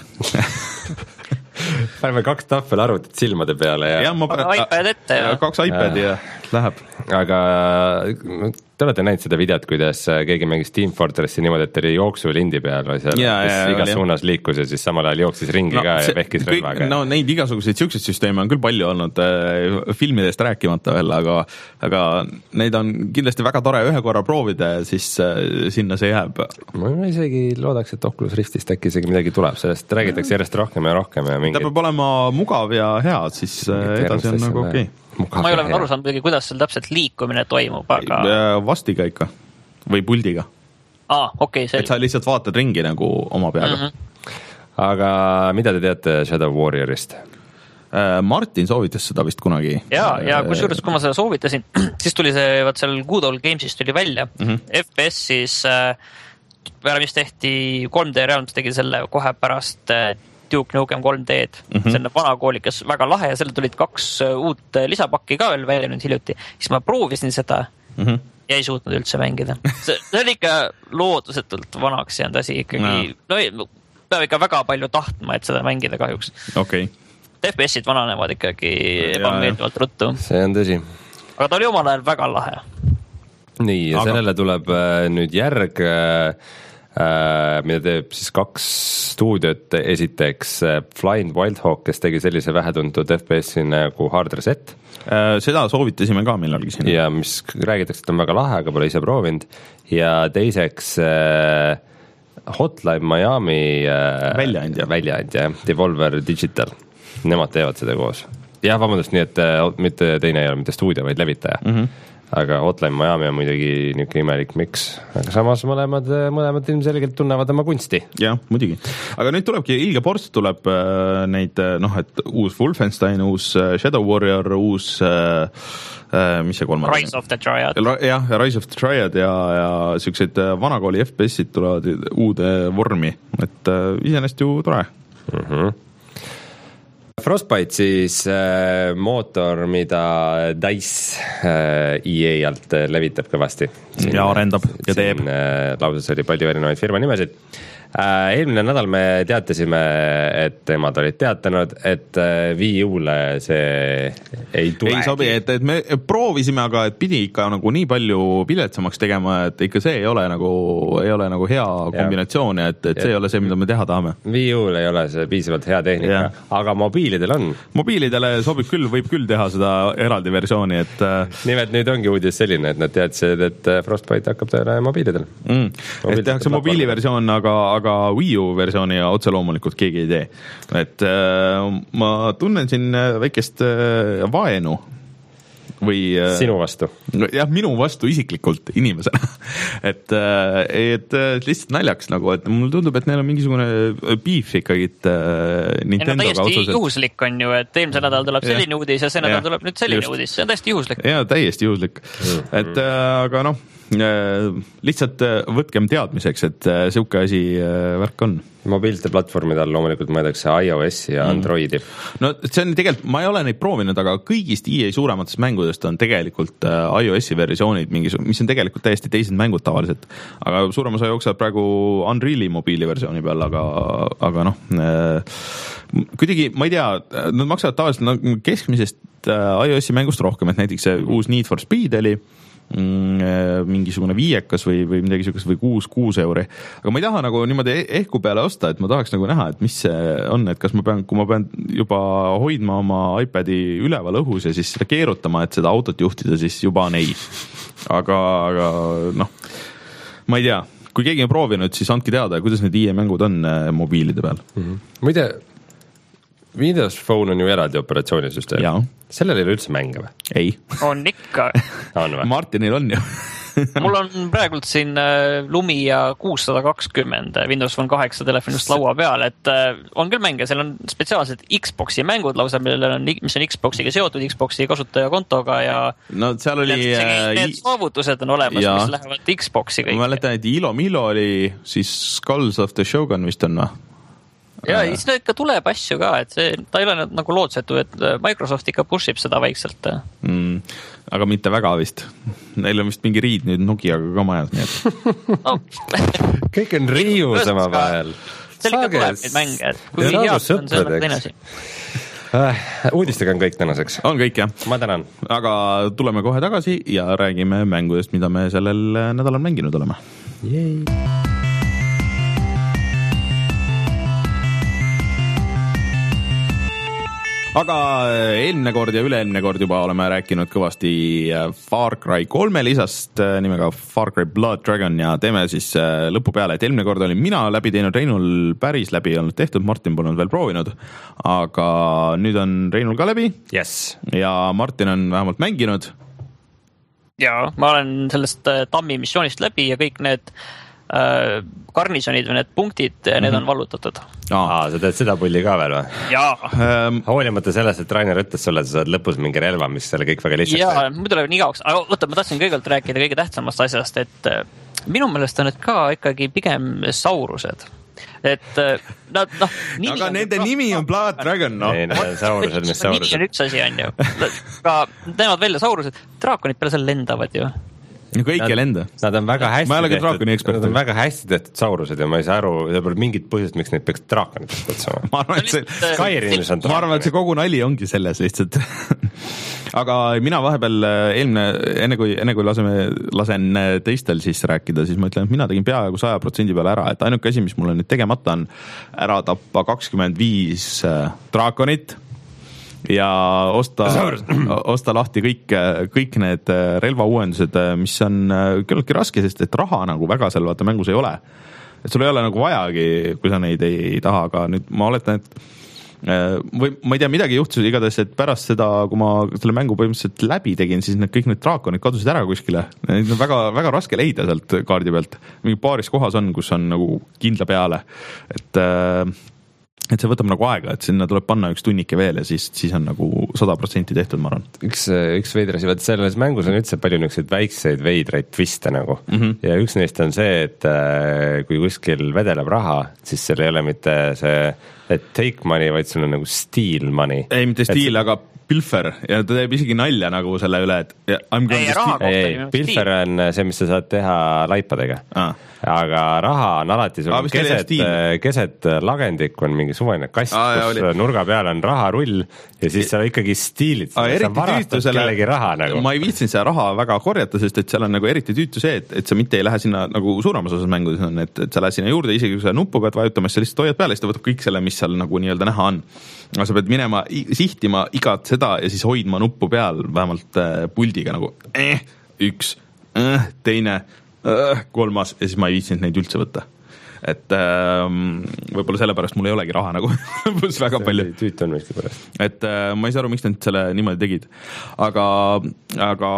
Paneme kaks tahvel arvutit silmade peale ja, ja ma panen iPad ette ja kaks iPadi ja läheb. Aga te olete näinud seda videot, kuidas keegi mängis Team Fortressi niimoodi, et oli jooksulindi peal või seal, ja, kes ja, igas ja. Suunas liikus ja siis samal ajal jooksis ringi no, ka ja vehkis rõivaga. No neid igasuguseid siukseid süsteeme on küll palju olnud äh, filmidest rääkimata veel, aga, aga neid on kindlasti väga tore ühe korra proovida ja siis äh, sinna see jääb. Ma isegi loodaks, et Oculus Riftist äkki isegi midagi tuleb, sellest räägitakse järjest rohkem ja rohkem ja mingid... Ta peab olema mugav ja hea, siis äh, edasi on nagu okei okay. Ma ei ole aru saanud, kuidas seal täpselt liikumine toimub, aga... Vastiga ikka või puldiga. Aa, okei, okay, et sa lihtsalt vaatad ringi nagu oma peaga. Mm-hmm. Aga mida te teate Shadow Warriorist? Martin soovitas seda vist kunagi. Ja, ja kus juures, kui ma seda soovitasin, siis tuli see, vaat seal Good Old Gamesist tuli välja. Mm-hmm. F P S siis, peale mis tehti kolm D Realms tegi selle kohe pärast Duke Nukem kolm D-d, mm-hmm. selline vana koolikas, väga lahe ja selle tulid kaks uut lisapakki ka veel välja nüüd hiljuti. Siis ma proovisin seda mm-hmm. ja ei suutnud üldse mängida. See, see oli ikka loodusetult vanaks jäänud asi ikkagi. No, no peab ikka väga palju tahtma, et seda mängida kahjuks. Okay. F P S-id vananevad ikkagi ebameeldivalt ruttu. See on tõsi. Aga ta oli omal ajal väga lahe. Nii, ja Aga... sellele tuleb nüüd järg... Uh, mida teeb siis kaks stuudiot, esiteks uh, Flying Wildhawk, kes tegi sellise vähetuntud F P S-i nagu Hard Reset. Uh, seda soovitasime ka millalgi siin. Ja mis räägitakse, et on väga lahe, aga pole ise proovinud. Ja teiseks uh, Hotline Miami uh, väljaandja, väljaandja, Devolver Digital. Nemad teevad seda koos. Jah, vabandust, nii et uh, mitte teine ei ole mitte stuudio, vaid levitaja. Mm-hmm. Aga Hotline Miami on muidugi niisugune imelik miks, aga samas mõlemad, mõlemad ilmselgelt tunnevad oma kunsti. Jah, muidugi. Aga nüüd tulebki ilge ports, tuleb äh, neid, noh, et uus Wolfenstein, uus äh, Shadow Warrior, uus äh, mis see kolmand? Rise of the Triad. Jah, Rise of the Triad ja, ja siuksed vanakooli F P S-id tulevad uude vormi, et äh, iseenesest ju tore. Mhm. Frostbite siis äh, mootor, mida DICE äh, E A alt levitab kõvasti. Siin, ja arendab ja teeb. Äh, lauses oli palju erinevaid firma nimesid. Äh, eelmine nädal me teatasime, et emad olid teatanud, et äh, Wii U-le see ei tule. Ei sobi, et, et me proovisime, aga et pidi ikka nagu nii palju piletsamaks tegema, et ikka see ei ole nagu, ei ole nagu hea kombinatsioon ja et, et ja. See ei ole see, mida me teha tahame. Wii U-l ei ole see piisavalt hea tehnika, ja. Aga mobiilidel on. Mobiilidele sobib küll, võib küll teha seda eraldi versiooni, et nimelt nüüd ongi uudis selline, et nad teadsid, et Frostbite hakkab tööle mobiilidel. Mm. Et tehakse mobiiliversioon, aga aga Wii U versiooni ja otse loomulikult keegi ei tee. Et äh, ma tunnen siin väikest äh, vaenu või äh, sinu vastu. Jah, minu vastu isiklikult inimesena. et, äh, et lihtsalt naljaks nagu, et mulle tundub, et neil on mingisugune beef ikkagi äh, Nintendoga otsuselt. Täiesti juhuslik on ju, et eelmise nädal tuleb selline ja. Uudis ja see nädal ja. Tuleb nüüd selline Just. Uudis, see on täiesti juhuslik. Jaa, täiesti juhuslik. Mm-hmm. Et äh, aga noh, lihtsalt võtkem teadmiseks, et siuke asi värk on. Mobiilsete platvormidel loomulikult mõeldakse iOS ja Androidi. No see on tegelikult, ma ei ole neid proovinud, aga kõigist E A suurematest mängudest on tegelikult iOS-i versioonid, mis on tegelikult täiesti teised mängud tavaliselt. Aga suurem osa jookseb praegu Unreali mobiiliversiooni peal, aga, aga noh, kuidagi, ma ei tea, nad maksavad tavaliselt keskmisest iOS-i mängust rohkem, et näiteks see uus Need for Speed oli mingisugune viiekas või, või midagi sellist või kuus, kuus euri. Aga ma ei taha nagu niimoodi ehku peale osta, et ma tahaks nagu näha, et mis see on, et kas ma pean, kui ma pean juba hoidma oma iPadi üleval õhus ja siis seda keerutama, et seda autot juhtida, siis juba on ei. Aga, aga noh, ma ei tea, kui keegi on proovinud, siis andke teada, kuidas need I E mängud on mobiilide peal. Mm-hmm. Muide, Windows Phone on ju eraldi operatsioonisüsteem. Jaa. Sellel ei ole üldse mänge või? Ei. On ikka. On või? Martinil on ju. Mul on praegult siin Lumia kuussada kakskümmend Windows Phone kaheksa telefonist laua peal, et on küll mänge, seal on spetsiaalsed Xboxi mängud lausa, millel on, mis on Xboxiga seotud, Xboxi kasutajakontoga ja no seal oli need, need saavutused on olemas, ja. Mis lähevad Xboxi kõik. Ma mäletan, et Ilo Milo oli siis Skulls of the Shogun vist on või? ja siis ikka tuleb asju ka, et see, ta ei ole nagu lootsetu, et Microsoft ikka push ib seda vaikselt mm, aga mitte väga vist, neil on vist mingi riid nüüd Nokiaga ka majas, nii et no. kõik on riius oma vahel seal ikka tuleb neid mänge, et kui head on see on teine asi äh, uudistega on kõik tänaseks on kõik jah, ma tänan, aga tuleme kohe tagasi ja räägime mängudest, mida me sellel nädalal mänginud oleme. Yay. aga eelmine kord ja üle-eelmine kord juba oleme rääkinud kõvasti Far Cry kolme lisast nimega Far Cry Blood Dragon ja teeme siis lõpu peale, et eelmine kord olin mina läbi teinud, Reinul päris läbi olnud tehtud, Martin polnud veel proovinud, aga nüüd on Reinul ka läbi yes. ja Martin on vähemalt mänginud. Ja ma olen sellest Tammi missioonist läbi ja kõik need äh, garnisonid või need punktid, mm-hmm. need on vallutatud. Aa, sa teed seda pulli ka veel või? Jaa. Ähm, Hoolimata sellest, et Rainer ütles sulle, et sa saad lõpus mingi relva, mis selle kõik väga lihtsalt. Jaa, muidu tuleb nii kauaks. Aga võtta, ma tahtsin kõigepealt rääkida kõige tähtsamast asjast, et minu meelest on need ka ikkagi pigem saurused. Et nad, noh, nimi aga nende on, nimi on Blood Dragon, noh. Ei, need on saurused, mis saurused. Nimi on üks asi, on ju. Ka teevad välja saurused. Draakonid peale seal lendavad ju. Ja kõik ei lenda. Nad on väga hästi ma ei ole ka draakoni ekspert. Nad on väga hästi tehtud saurused ja ma ei saa aru, see pole mingit põhjust, miks neid peaks draakonitest võtsama. ma arvan, et see, Skyrimis on ma arvan, et see kogu nali ongi selles lihtsalt. aga mina vahepeal eelmine, enne kui, enne kui laseme, lasen teistel siis rääkida, siis ma ütlen, et mina tegin peaaegu saja protsendi peale ära, et ainuke asi, mis mulle nüüd tegemata on, ära tappa kakskümmend viis draakonit ja osta, osta lahti kõik, kõik need relvauuendused, mis on küllalt raske, sest et raha nagu väga seal vaata mängus ei ole. Et sul ei ole nagu vajagi, kui sa neid ei, ei taha, aga nüüd ma oletan, et või ma ei tea, midagi juhtus igatahes, et pärast seda, kui ma selle mängu põhimõtteliselt läbi tegin, siis need kõik need draakonid kadusid ära kuskile. Neid on väga, väga raske leida sealt kaardi pealt. Mingi paaris kohas on, kus on nagu kindla peale. Et et see võtab nagu aega, et sinna tuleb panna üks tunnike veel ja siis, siis on nagu sada protsenti tehtud, ma arvan. Üks, üks veidrasi, vaat selles mängus on üldse palju niisuguseid väikseid veidraid twiste nagu mm -hmm. ja üks neist on see, et kui kuskil vedeleb raha, siis seal ei ole mitte see, et take money, vaid sul on nagu steal money. Ei, mitte steal, et... aga pilfer ja ta teeb isegi nalja nagu selle üle, et I'm ei, raha kohta ei, pilfer on see, mis sa saad teha laipadega ah. aga raha on alati sul ah, keset, keset lagendik on mingi suvaline kast, ah, kus oli. Nurga peal on raharull ja siis sa ikkagi stiilid ah, sa varastad kellegi raha nagu. Ma ei viitsinud seda raha väga korjata, sest et seal on nagu eriti tüütu see, et, et sa mitte ei lähe sinna nagu suuremas osas mängudes on, et, et sa lähed sinna juurde, isegi kui sa nuppu pead vajutama, siis sa lihtsalt hoiad peale, siis ta võtab kõik selle, mis seal nagu nii-öelda näha on. Aga sa pead minema, sihtima igat seda ja siis hoidma nuppu peal vähemalt äh, puldiga nagu eh, üks, eh, teine, eh, kolmas ja siis ma ei viitsinud neid üldse võtta. Et ähm, võib-olla sellepärast mul ei olegi raha nagu pluss väga palju. Tüüt on miski pärast. Et äh, ma ei saa aru, miks nad selle niimoodi tegid. Aga, aga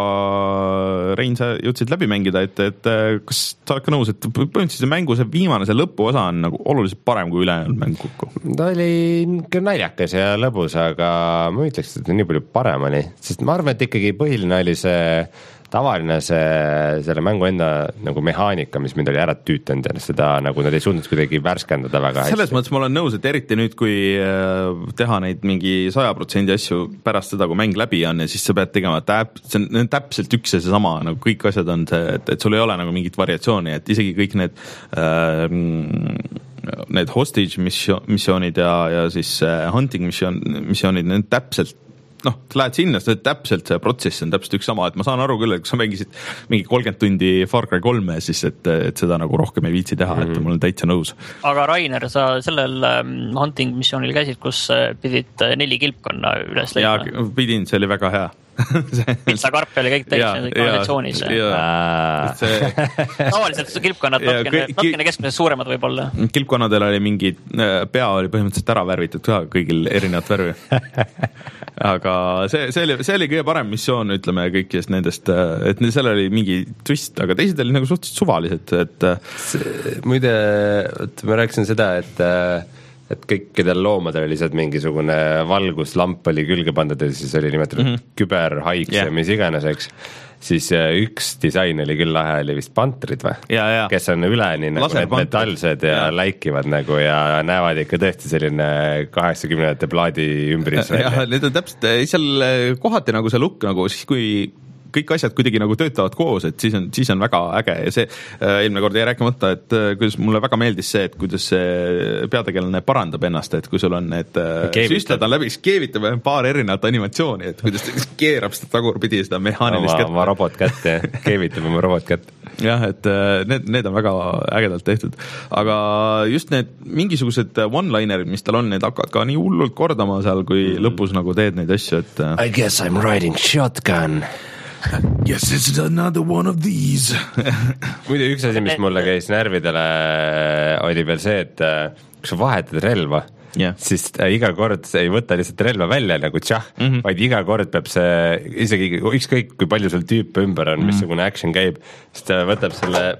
Rein, sa jõudsid läbi mängida, et, et kas sa oled ka nõus, et põhimõtteliselt see mängu, see viimane, see lõpuosa on nagu oluliselt parem kui ülejäänud mäng kokku? Ta oli küll naljakas ja lõbus, aga ma ütleks, et nii palju parem oli. Sest ma arvan, et ikkagi põhiline oli see tavaline see, selle mängu enda nagu mehaanika, mis mind oli ära tüütanud ja seda nagu nad ei suutnud kuidagi värskendada väga hästi. Selles mõttes ma olen nõus, et eriti nüüd, kui teha neid mingi saja protsendi asju pärast seda, kui mäng läbi on ja siis sa pead tegema täp, see on täpselt üks ja see sama, nagu kõik asjad on see, et, et sul ei ole nagu mingit variatsiooni, et isegi kõik need äh, need hostage missioonid ja, ja siis hunting mission, missioonid, need täpselt noh, sa lähed sinna, see täpselt see protsess on täpselt üks sama, et ma saan aru küll, et kui sa mängisid mingi kolmkümmend tundi Far Cry kolme, siis et, et seda nagu rohkem ei viitsi teha, mm-hmm. et mul on täitsa nõus. Aga Rainer, sa sellel hunting missioonil käisid, kus pidid neli kilpkonna üles leidma? Jaa, pidin, see oli väga hea. Pitsakarp oli kõik täis kanalisatsioonis. Tavaliselt kilpkonnad natukene keskmisest suuremad võib olla. Kilpkonnadel oli mingi, pea oli põhimõtteliselt ära värvitud ka kõigil erinevat värvi. Aga see, see, oli, see oli kõige parem missioon, ütleme kõikidest nendest, et seal oli mingi twist, aga teised oli nagu suhteliselt suvalised. Et... See, muide, ma rääkisin seda, et et kõikidel loomadel oli lihtsalt mingisugune valguslamp oli külge pandud ja siis oli nimetatud mm -hmm. küberhaiks yeah. ja mis iganes, eks. Siis üks disain oli küll lahe, oli vist pantrid või? Kes on üleni nagu need metallsed ja, ja läikivad nagu ja näevad ikka tõesti selline kaheksakümnendate plaadi ümbris. jah, need on täpselt, seal kohati nagu see look nagu siis, kui kõik asjad kuidagi nagu töötavad koos, et siis on, siis on väga äge ja see äh, eelmine kord jäi rääkimata, et äh, kuidas mulle väga meeldis see, et kuidas see peategelane parandab ennast, et kui sul on need äh, süstlad on läbi, siis keevitab paar erinevat animatsiooni, et kuidas ta keerab seda tagurpidi, seda mehaanilist kätt. oma robotkätt ja keevitab oma robotkätt. jah, et äh, need, need on väga ägedalt tehtud, aga just need mingisugused one-linerid, mis tal on, need hakkavad ka nii hullult kordama seal, kui mm. lõpus nagu teed neid asju, et äh... I guess I'm riding shotgun. Yes, it's another one of these. muidu üks asi, mis mulle käis närvidele, oli veel see, et kui sa vahetad relva, yeah. siis iga kord ei võta lihtsalt relva välja nagu tšah, mm -hmm. vaid iga kord peab see, isegi ükskõik kui palju sul tüüpe ümber on, missugune action käib, siis ta võtab selle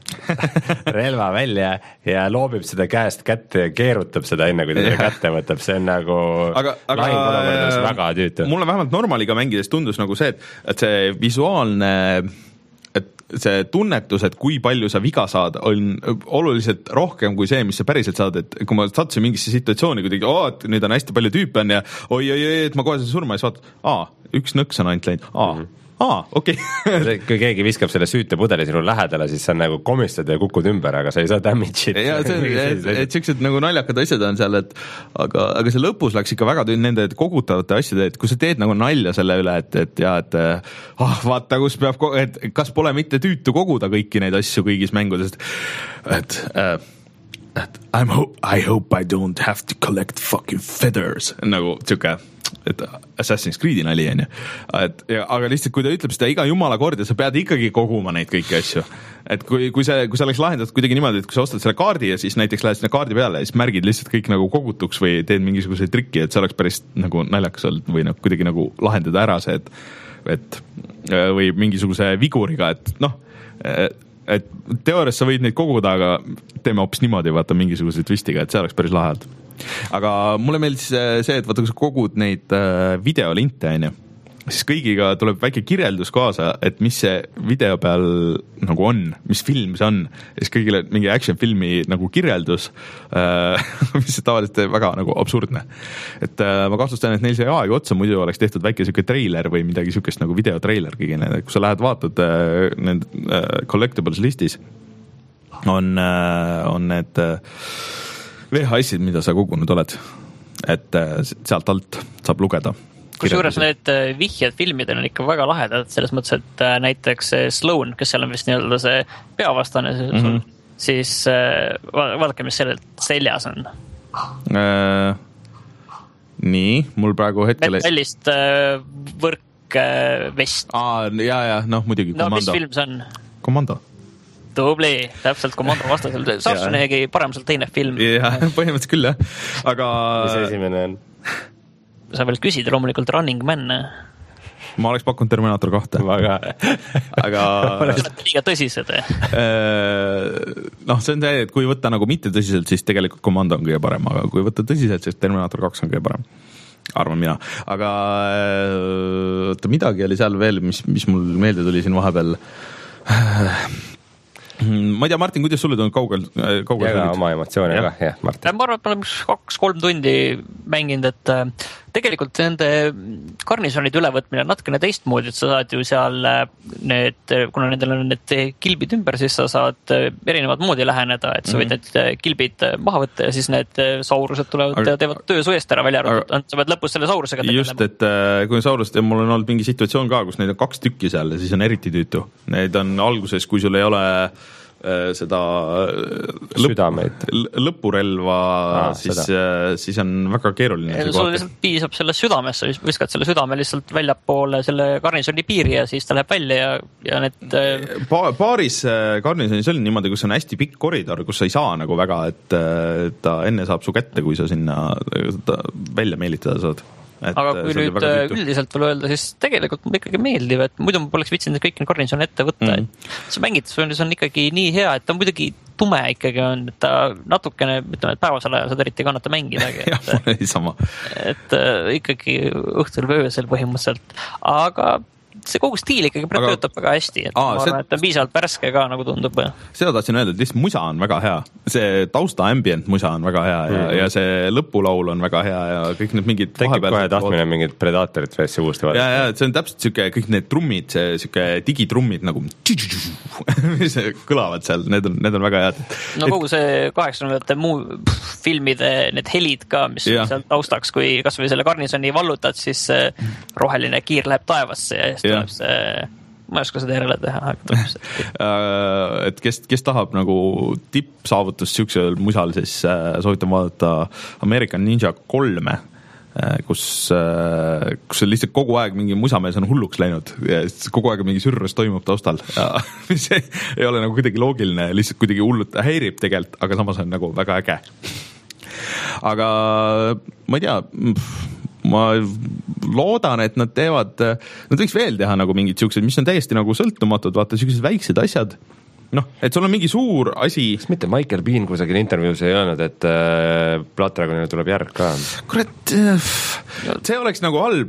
relva välja ja loobib seda käest kätte ja keerutab seda enne, kui ta seda kätte võtab, see on nagu aga, aga väga tüütu. mulle vähemalt Normaliga mängides tundus nagu see, et, et see visuaalne, et see tunnetus, et kui palju sa viga saad, on oluliselt rohkem kui see, mis sa päriselt saad, et kui ma sattusin mingisse situatsiooni, kuidagi, oo, et nüüd on hästi palju tüüpe on ja oi, oi, oi, et ma kohe surma ja siis vaatad, aa, üks nõks on ainult läinud, aa mm, -hmm. aa, okei okay. kui keegi viskab selle süütepudeli sinu lähedale, siis sa nagu komistad ja kukud ümber, aga sa ei saa damage'it. ja see, et, et siuksed nagu naljakad asjad on seal, et aga, aga see lõpus läks ikka väga tüüd nende kogutavate asjade, et kui sa teed nagu nalja selle üle, et, et ja, et ah, vaata, kus peab, et kas pole mitte tüütu koguda kõiki neid asju kõigis mängudes, et äh, et I'm ho- I hope I don't have to collect fucking feathers, nagu siuke et Assassin's Creed'i nali on ju, et ja, aga lihtsalt kui ta ütleb seda iga jumala kord ja sa pead ikkagi koguma neid kõiki asju, et kui, kui see, kui see oleks lahendatud kuidagi niimoodi, et kui sa ostad selle kaardi ja siis näiteks lähed sinna kaardi peale ja siis märgid lihtsalt kõik nagu kogutuks või teed mingisuguseid trikki, et see oleks päris nagu naljakas olnud või nagu kuidagi nagu lahendada ära see, et et või mingisuguse viguriga, et noh, et teoorias sa võid neid koguda, aga teeme hoopis niimoodi, vaata mingisuguse twistiga, et see oleks päris lahe olnud. Aga mulle meeldis see, et vaata, kui sa kogud neid videolinte, on ju, siis kõigiga tuleb väike kirjeldus kaasa, et mis see video peal nagu on, mis film see on, ja siis kõigile mingi action filmi nagu kirjeldus, mis tavaliselt väga nagu absurdne. Et ma kahtlustan, et neil see aeg otsa, muidu oleks tehtud väike siuke treiler või midagi siukest nagu videotreiler kõigile, kui sa lähed vaatad need collectibles listis, on, on need V H S-id, mida sa kogunud oled, et sealt alt saab lugeda. Kusjuures need vihjed filmidel on ikka väga lahedad, selles mõttes, et näiteks Sloan, kes seal on vist nii-öelda see peavastane, mm -hmm. siis vaadake, mis sellelt seljas on. Äh, nii, mul praegu hetkel... Metallist võrkvest. Aa, ja, ja, noh, muidugi no, Commando. Mis film see on? Commando. Tubli, täpselt Commando vastasel. Schwarzeneggi parem seal teine film. jah, põhimõtteliselt küll, jah. Aga... mis esimene on? Sa veel küsid loomulikult Running Man. Ma oleks pakkunud Terminator kahte. Aga... aga... liiga tõsised. noh, see on see, et kui võtta nagu mitte tõsiselt, siis tegelikult Commando on kõige parem, aga kui võtta tõsiselt, siis Terminator kaks on kõige parem. Arvan mina. Aga oota, midagi oli seal veel, mis, mis mul meelde tuli siin vahepeal... ma ei tea, Martin, kuidas sulle tulnud kaugel, kaugel jaga oma emotsioone ka, jah, Martin. Ma arvan, et ma olen kaks-kolm tundi mänginud, et tegelikult nende garnisonide ülevõtmine on natukene teistmoodi, et sa saad ju seal need, kuna nendel on need kilbid ümber, siis sa saad erinevad moodi läheneda, et sa võid need kilbid maha võtta ja siis need saurused tulevad aga, ja teevad töö su eest ära välja arvatud. Sa pead lõpus selle saurusega tegelema. Just, et kui saurused, mul on olnud mingi situatsioon ka, kus neid on kaks tükki seal ja siis on eriti tüütu. Neid on alguses, kui sul ei ole seda lõpp, lõpurelva, ah, siis, siis on väga keeruline. Sul lihtsalt piisab selle südamesse, viskad selle südame lihtsalt väljapoole selle garnisoni piiri ja siis ta läheb välja ja, ja need pa, paaris garnisonis on niimoodi, kus on hästi pikk koridor, kus sa ei saa nagu väga, et ta enne saab su kätte, kui sa sinna välja meelitada saad. Et aga kui nüüd üldiselt veel öelda, siis tegelikult mulle ikkagi meeldib, et muidu ma poleks vitsinud kõik need garnisone ette võtta. Mm. See mängid, see on ikkagi nii hea, et ta muidugi tume ikkagi on, et ta natukene, ütleme, et päevasel ajal seda eriti ei kannata mängidagi. jah, mul oli sama. Et ikkagi õhtul või öösel põhimõtteliselt, aga see kogu stiil ikkagi aga... töötab väga hästi, et aa, ma arvan, see... et ta on piisavalt värske ka, nagu tundub. Seda tahtsin öelda, et lihtsalt musa on väga hea. See tausta ambient musa on väga hea ja, mm-hmm. ja see lõpulaul on väga hea ja kõik need mingid tekib kohe tahtmine mingid Predatorit veessi uuesti vaadata. Ja, ja see on täpselt siuke, kõik need trummid, see siuke digitrummid nagu mis kõlavad seal, need on, need on väga head. No kogu see kaheksakümnendate muu filmide need helid ka, mis ja. seal taustaks, kui kas või selle garnisoni vallutad, siis roheline kiir läheb taevasse ja tuleb see, ma ei oska seda järele teha, aga tuleb see. et kes, kes tahab nagu tippsaavutust siuksel musal, siis soovitan vaadata American Ninja kolme, kus, kus on lihtsalt kogu aeg mingi musamees on hulluks läinud ja kogu aeg mingi sürrus toimub taustal ja mis ei, ei ole nagu kuidagi loogiline, lihtsalt kuidagi hullult häirib tegelikult, aga samas on nagu väga äge. Aga ma ei tea, ma loodan, et nad teevad, nad võiks veel teha nagu mingid siuksed, mis on täiesti nagu sõltumatud, vaata siuksed väiksed asjad. Noh, et sul on mingi suur asi. Kas mitte Michael Bean kusagil intervjuus ei öelnud, et äh, Blood Dragonile tuleb järg ka? Kurat, see oleks nagu halb,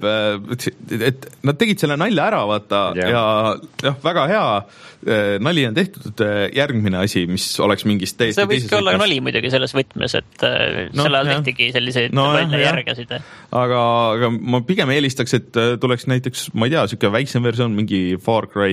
et nad tegid selle nalja ära, vaata, yeah. ja jah, väga hea nali on tehtud, järgmine asi, mis oleks mingist täiesti see võiks olla nali muidugi selles võtmes, et no, selle all tehtigi selliseid no, järgesid. Aga, aga ma pigem eelistaks, et tuleks näiteks, ma ei tea, siuke väiksem versioon, mingi Far Cry,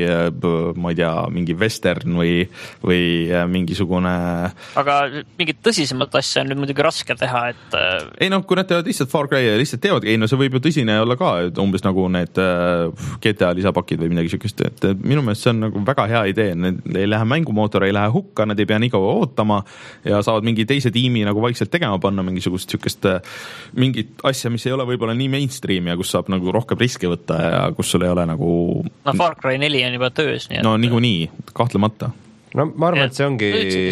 ma ei tea, mingi western või, või mingisugune... Aga mingit tõsisemat asja on nüüd muidugi raske teha, et... Ei noh, kui nad teevad lihtsalt Far Cry ja lihtsalt teevad, ei no see võib ju tõsine olla ka, et umbes nagu need G T A lisapakid või midagi siukest, et minu meelest see on nagu väga hea idee, need ei lähe mängumootor, ei lähe hukka, nad ei pea nii kaua ootama ja saavad mingi teise tiimi nagu vaikselt tegema panna mingisugust siukest mingit asja, mis ei ole võib-olla nii mainstream ja kus saab nagu rohkem riske võtta ja kus sul ei ole nagu... No Far Cry neli on juba töös. Nii et... No niiku nii, kahtlemata. No ma arvan, et see ongi,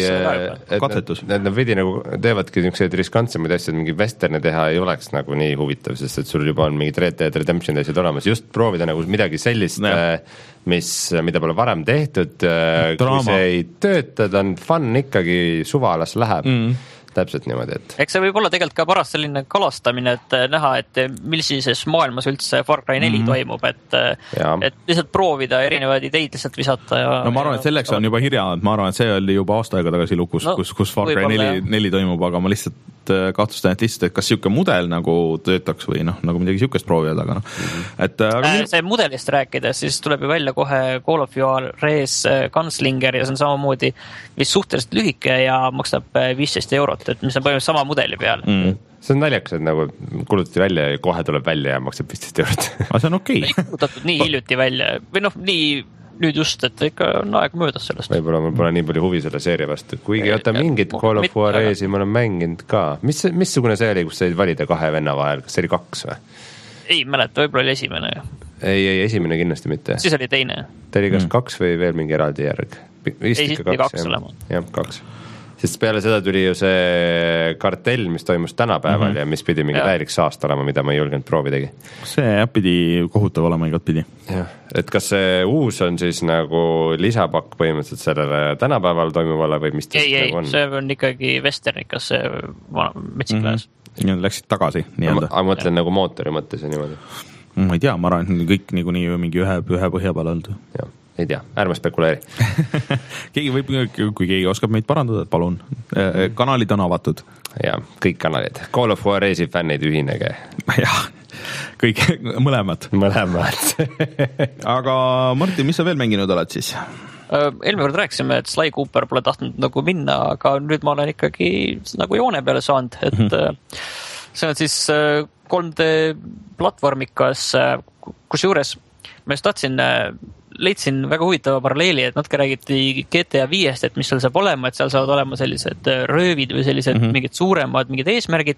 et katsetus. Nad, nad veidi nagu teevadki niisuguseid riskantsemaid asjad, mingi westerne teha ei oleks nagu nii huvitav, sest et sul juba on mingid Red Dead Redemption asjad olemas, just proovida nagu midagi sellist, mis, mida pole varem tehtud, Drama. Kui see ei tööta, ta on fun ikkagi, suva las läheb. Mm. Täpselt niimoodi, et... Eks see võib olla tegelikult ka paras selline kalastamine, et näha, et millises maailmas üldse Far Cry neli mm-hmm. toimub, et, et lihtsalt proovida erinevaid ideid lihtsalt visata. Ja, no ma arvan, et selleks on juba hirja, ma arvan, et see oli juba aasta aega tagasi lukus, no, kus, kus Far Cry neli toimub, aga ma lihtsalt kahtlustan, et lihtsalt, et kas siuke mudel nagu töötaks või noh, nagu midagi siukest proovida, aga noh. Mm-hmm. Et, aga äh, see mudelist rääkides, siis tuleb ju välja kohe Call of Juarez Gunslinger ja see on samamoodi vist suhteliselt lühike ja maksab viisteist eurot, et mis on põhimõtteliselt sama mudeli peal. Mm. See on naljakas, et nagu kulutati välja ja kohe tuleb välja ja maksab viisteist eurot. Aga see on okei. Okay. Kulutatud nii hiljuti välja või noh, nii nüüd just, et ikka on aeg möödas sellest. Võib-olla mul pole nii palju huvi selle seeria vastu, kuigi oota mingit Call of Juarez'i ma olen mänginud ka. Mis, missugune see oli, kus said valida kahe venna vahel? Kas see oli kaks või? Ei mäleta, võib-olla oli esimene. Ei, ei, esimene kindlasti mitte. Siis oli teine. Ta oli kas mm. kaks või veel mingi eraldi järg? Ei, siis oli kaks olema. Jah, kaks. Sest peale seda tuli ju see kartell, mis toimus tänapäeval mm-hmm. ja mis pidi mingi täielik saast olema, mida ma ei julgenud proovitagi. See pidi kohutav olema igat pidi. Jah, et kas see uus on siis nagu lisapakk põhimõtteliselt sellele tänapäeval toimuvale või mis ei, ei, nagu on? See on ikkagi westernikas see metsiklas. Mm-hmm. Läksid tagasi nii-öelda. Ma mõtlen nagu mootori mõttes ja niimoodi. Ma ei tea, ma arvan, et kõik nagu nii mingi ühe, ühe põhja peal olnud. Jah. Ei tea, ärme spekuleeri. keegi võib, kui keegi oskab meid parandada, palun. Kanalid on avatud. Ja, kõik kanalid. Call of Juarez'i fännid ühinege. jah, kõik, mõlemad. Mõlemad. Aga Martin, mis sa veel mänginud oled siis? Eelmine kord rääkisime, et Sly Cooper pole tahtnud nagu minna, aga nüüd ma olen ikkagi nagu joone peale saanud, et mm-hmm. see on siis kolm D platvormikas, kus juures ma just tahtsin, leidsin väga huvitava paralleeli, et natuke räägiti G T A viiest, et mis seal saab olema, et seal saavad olema sellised röövid või sellised mm-hmm. mingid suuremad, mingid eesmärgid,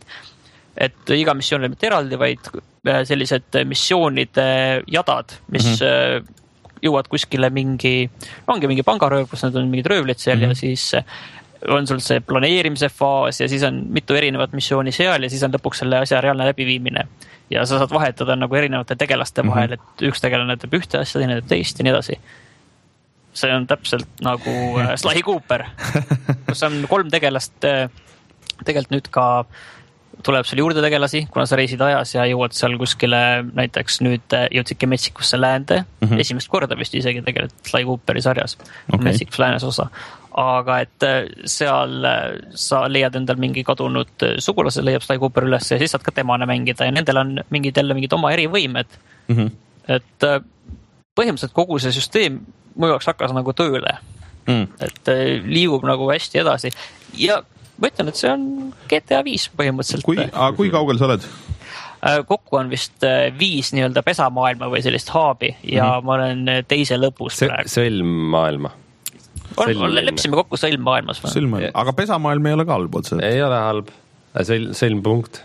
et iga missioon ei ole mitte eraldi, vaid sellised missioonide jadad, mis mm-hmm. jõuad kuskile mingi, ongi mingi pangarööv, kus nad on mingid röövlid seal mm-hmm. ja siis on sul see planeerimise faas ja siis on mitu erinevat missiooni seal ja siis on lõpuks selle asja reaalne läbiviimine. Ja sa saad vahetada nagu erinevate tegelaste vahel, mm-hmm. et üks tegelane teeb ühte asja, teine teeb teist ja nii edasi. see on täpselt nagu Sly Cooper, kus on kolm tegelast, tegelikult nüüd ka tuleb seal juurde tegelasi, kuna sa reisid ajas ja jõuad seal kuskile, näiteks nüüd jõudsidki Metsikusse läände, mm -hmm. esimest korda vist isegi tegelikult Sly Cooperi sarjas, okay. Metsikus läänes osa. Aga et seal sa leiad endal mingi kadunud sugulase, leiab Sly Cooper üles ja siis saad ka temane mängida ja nendel on mingid jälle mingid oma erivõimed. Mm -hmm. Et põhimõtteliselt kogu see süsteem mu jaoks hakkas nagu tööle. Mm. Et liigub nagu hästi edasi ja ma ütlen, et see on G T A viis põhimõtteliselt. Kui, kui kaugel sa oled? Kokku on vist viis nii-öelda pesamaailma või sellist haabi ja mm -hmm. ma olen teise lõpus S praegu. Sõlmmaailma. Leppisime kokku sõlmmaailmas. Sõlmmaailma, aga pesamaailm ei ole ka halb otsa? Ei ole halb. Sõl, sõlmpunkt.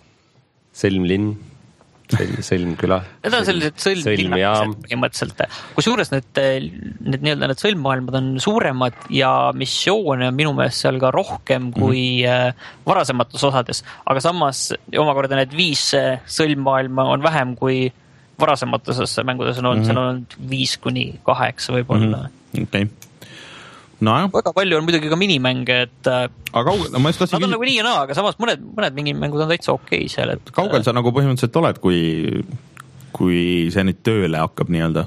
Sõlmlinn. Sõlm, sõlmküla. Need on sellised sõlmlinnakesed põhimõtteliselt. Kusjuures need, need, nii-öelda need sõlmmaailmad on suuremad ja missioone on minu meelest seal ka rohkem kui mm. varasematus osades. Aga samas omakorda need viis sõlmmaailma on vähem kui varasematuses mängudes on olnud. Mm. Seal on viis kuni kaheksa võib-olla. Mm. Okei. Okay. No, väga palju on muidugi ka minimänge, et aga kaugel, no ma just tahtsin nad on nagu nii ja naa, aga samas mõned, mõned minimängud on täitsa okei okay seal. Et kaugel sa nagu põhimõtteliselt oled, kui, kui see nüüd tööle hakkab nii-öelda?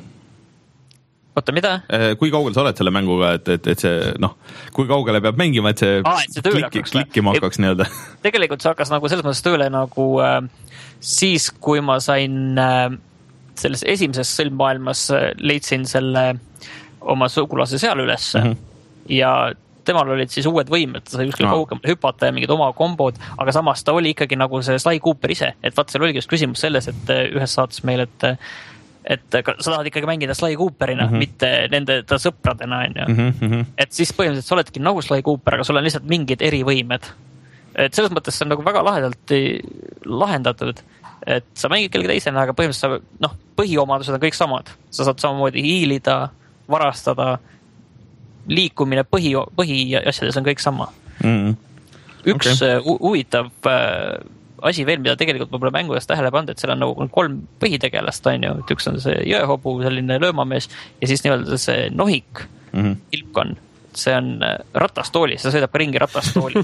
Oota, mida? Kui kaugel sa oled selle mänguga, et, et, et see, noh, kui kaugele peab mängima, et see, Aa, et see klikki, klikkima hakkaks nii-öelda? Tegelikult see hakkas nagu selles mõttes tööle nagu äh, siis, kui ma sain äh, selles esimeses sõlmmaailmas äh, leidsin selle oma sugulase seal ülesse mm -hmm. ja temal olid siis uued võimed, ta sai kuskil no. kaugemale hüpata ja mingid oma kombod, aga samas ta oli ikkagi nagu see Sly Cooper ise, et vaat seal oligi just küsimus selles, et ühes saates meil, et et sa tahad ikkagi mängida Sly Cooperina, mm -hmm. mitte nende ta sõpradena, on ju. Mm -hmm. Et siis põhimõtteliselt sa oledki nagu Sly Cooper, aga sul on lihtsalt mingid erivõimed. Et selles mõttes see on nagu väga lahedalt lahendatud, et sa mängid kellegi teisena, aga põhimõtteliselt sa, noh, põhiomadused on kõik samad. Sa saad samamoodi hiilida, varastada, liikumine põhi, põhiasjades on kõik sama. Mm-hmm. Üks okay. huvitav äh, asi veel, mida tegelikult ma pole mängudes tähele pannud, et seal on nagu kolm põhitegelast, on ju, et üks on see jõehobu, selline löömamees ja siis nii-öelda see nohik, mm-hmm. Kilpkon, see on ratastoolis, see sõidab ka ringi ratastooli.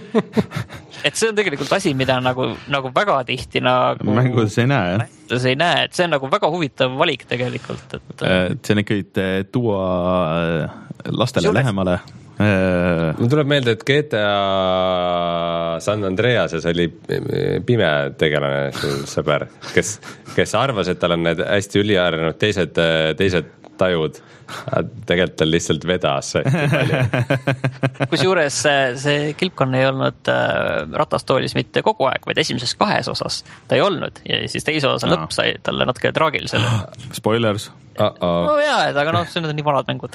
Et see on tegelikult asi, mida nagu, nagu väga tihti nagu mängudes ei näe, jah? See ei näe, et see on nagu väga huvitav valik tegelikult. Et, et see on ikkagi tuua lastele Suures. Lähemale. Mul tuleb meelde, et G T A San Andreases oli pime tegelane sõber, kes, kes arvas, et tal on need hästi üliarenenud teised, teised tajud. Tegelikult ta lihtsalt vedas. Kusjuures see Kilpkon ei olnud ratastoolis mitte kogu aeg, vaid esimeses kahes osas ta ei olnud ja siis teise osa no. lõpp sai talle natuke traagilisele. Spoilers. Uh-oh. No jaa, aga noh, see on nii vanad mängud.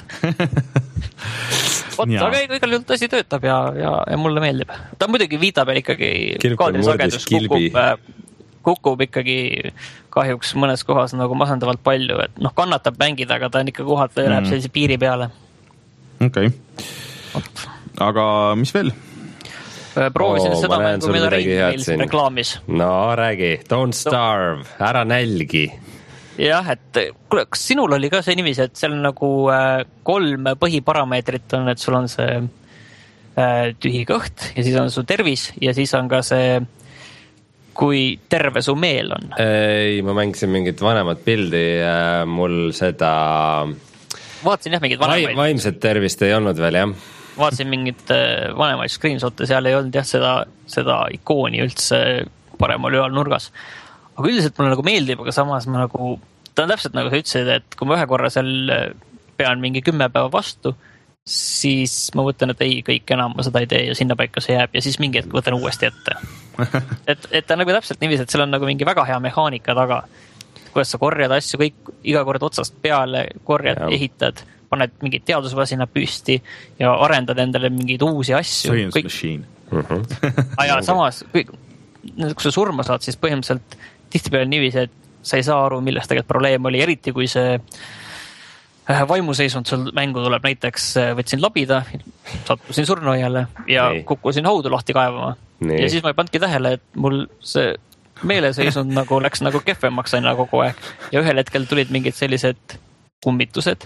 Oot, aga igal juhul tõsi töötab ja, ja, ja mulle meeldib. Ta muidugi viitab veel ikkagi kaadrisagedus kukub, kukub ikkagi kahjuks mõnes kohas nagu masendavalt palju, et noh, kannatab mängida, aga ta on ikka kohalt või läheb mm. sellise piiri peale. Okei. Okay. Aga mis veel? Proovisin oh, seda mängu, mida Rein reklaamis. No räägi, Don't Starve, ära nälgi. Jah, et kuule, kas sinul oli ka see niiviisi, et seal on nagu äh, kolm põhiparameetrit on, et sul on see äh, tühi kõht ja siis on su tervis ja siis on ka see, kui terve su meel on. Ei, ma mängisin mingit vanemat pildi, äh, mul seda vaatasin jah, mingid vanemaid. Vaimset tervist ei olnud veel, jah. Vaatasin mingit äh, vanemaid screenshot'e, seal ei olnud jah seda, seda ikooni üldse paremal ühel nurgas. Aga üldiselt mulle nagu meeldib, aga samas ma nagu, ta on täpselt nagu sa ütlesid, et kui ma ühe korra seal pean mingi kümme päeva vastu, siis ma mõtlen, et ei, kõik enam ma seda ei tee ja sinna paika see jääb ja siis mingi hetk võtan uuesti ette. Et, et ta nagu täpselt niiviisi, et seal on nagu mingi väga hea mehaanika taga, kuidas sa korjad asju, kõik iga kord otsast peale korjad, ja. Ehitad, paned mingid teadusmasina püsti ja arendad endale mingeid uusi asju. Science kõik... machine. Uh-huh. Ja samas, kui, kui sa surma saad, siis põhimõtteliselt tihtipeale niiviisi, et sa ei saa aru, millest tegelikult probleem oli, eriti kui see vaimuseisund sul mängu tuleb, näiteks võtsin labida, sattusin surnuaiale ja Nii. kukkusin haudu lahti kaevama. Nii. Ja siis ma ei pandki tähele, et mul see meeleseisund nagu läks nagu kehvemaks aina kogu aeg ja ühel hetkel tulid mingid sellised kummitused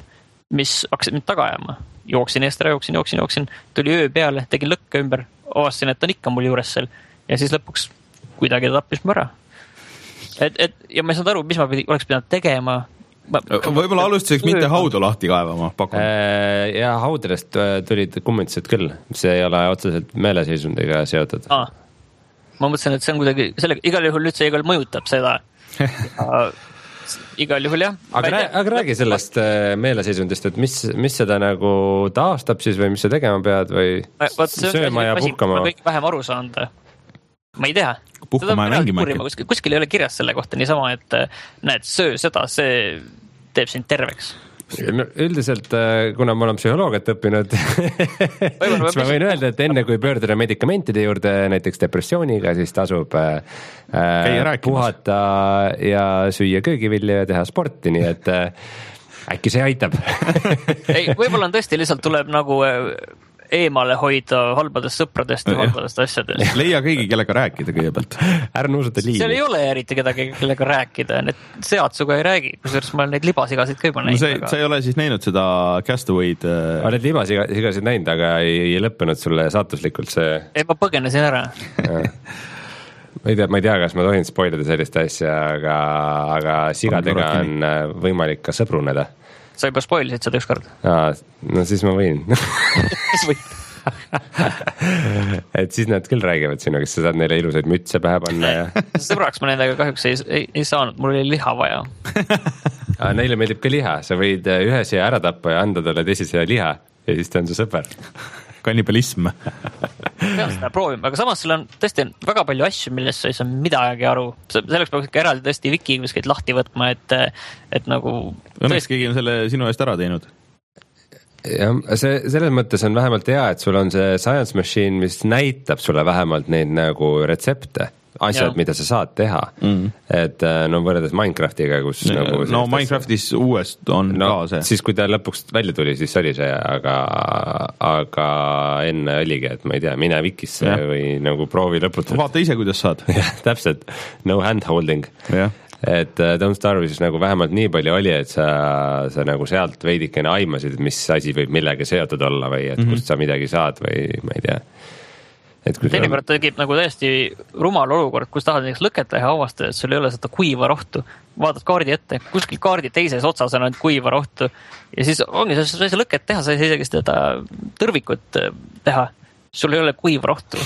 mis hakkasid mind taga ajama. Jooksin eest ära, jooksin, jooksin, jooksin, tuli öö peale, tegin lõkke ümber, avastasin, et on ikka mul juures seal ja siis lõpuks kuidagi ta tappis mu ära. Et, et, ja ma ei saanud aru, mis ma pidi, oleks pidanud tegema. Ma, võib-olla alustuseks mitte haudu lahti kaevama, pakun. Ja haudadest tulid kummitused küll, see ei ole otseselt meeleseisundiga seotud. Aa, ma mõtlesin, et see on kuidagi, selle, igal juhul üldse igal mõjutab seda. Igal juhul jah. Aga, rää, aga räägi sellest meeleseisundist, et mis, mis seda nagu taastab siis või mis sa tegema pead või Vaat, sööma ja puhkama? Ma kõik vähem aru saanud. Ma ei tea. Puhkama ja mängima. Kuskil, kuskil ei ole kirjas selle kohta niisama, et näed, söö seda, see teeb sind terveks. No, üldiselt, kuna ma olen psühholoogiat õppinud, siis ma võin öelda, et enne kui pöörduda medikamentide juurde, näiteks depressiooniga, siis tasub äh, puhata ja süüa köögivilja ja teha sporti, nii et äh, äkki see aitab. Ei, võib-olla on tõesti, lihtsalt tuleb nagu eemale hoida halbadest sõpradest ja halbadest asjadest. Leia kõigi, kellega rääkida kõigepealt. Ära nuusuta liini. Seal ei ole eriti kedagi, kellega rääkida. Need sead suga ei räägi, kusjuures ma olen neid libasigasid ka juba näinud. No see, aga... sa ei ole siis näinud seda Castaway'd? Oled libasigasid näinud, aga ei, ei lõppenud sulle saatuslikult see... Ei, ma põgenesin ära. Ma ei tea, ma ei tea, kas ma tohin spoilida sellist asja, aga, aga sigadega on võimalik ka sõbruneda. Sa juba spoilisid seda üks kord? Aa, no siis ma võin. Siis võin. Et siis nad küll räägivad sinu, kes sa saad neile ilusaid mütse pähe panna ja... Sõbraks ma nendega kahjuks ei, ei, ei saanud, mul oli liha vaja. Aga neile meeldib ka liha, sa võid ühe siia ära tappa ja anda talle teise siia liha ja siis ta on su sõber. Kannibalism. Pean seda proovima, aga samas sul on tõesti väga palju asju, millest sa ei saa midagi aru. Selleks peaks ikka eraldi tõesti wiki kuskilt lahti võtma, et, et nagu... Õnneks keegi on selle sinu eest ära teinud. Ja, see, selles mõttes on vähemalt hea, et sul on see Science Machine, mis näitab sulle vähemalt neid nagu retsepte. Asjad, ja. Mida sa saad teha mm. et no võrreldes Minecraftiga, kus no, nagu no Minecraftis see... uuest on no, ka see siis kui ta lõpuks välja tuli, siis oli see aga, aga enne oligi, et ma ei tea, mine Wikisse ja. Või nagu proovi lõputada. Vaata ise, kuidas saad. Ja, täpselt, no hand holding ja. Et uh, Don't Starve siis nagu vähemalt nii palju oli, et sa, sa nagu sealt veidikene aimasid, mis asi võib millega seotud olla või et mm-hmm. kust sa midagi saad või ma ei tea. Teinekord tegib nagu täiesti rumal olukord, kus tahad näiteks lõket teha avastada, et sul ei ole seda kuiva rohtu. Vaatad kaardi ette, kuskil kaardi teises otsas on ainult kuiva rohtu ja siis ongi, sa sai see lõket teha, sa ei isegi seda tõrvikut teha. Sul ei ole kuiva rohtu.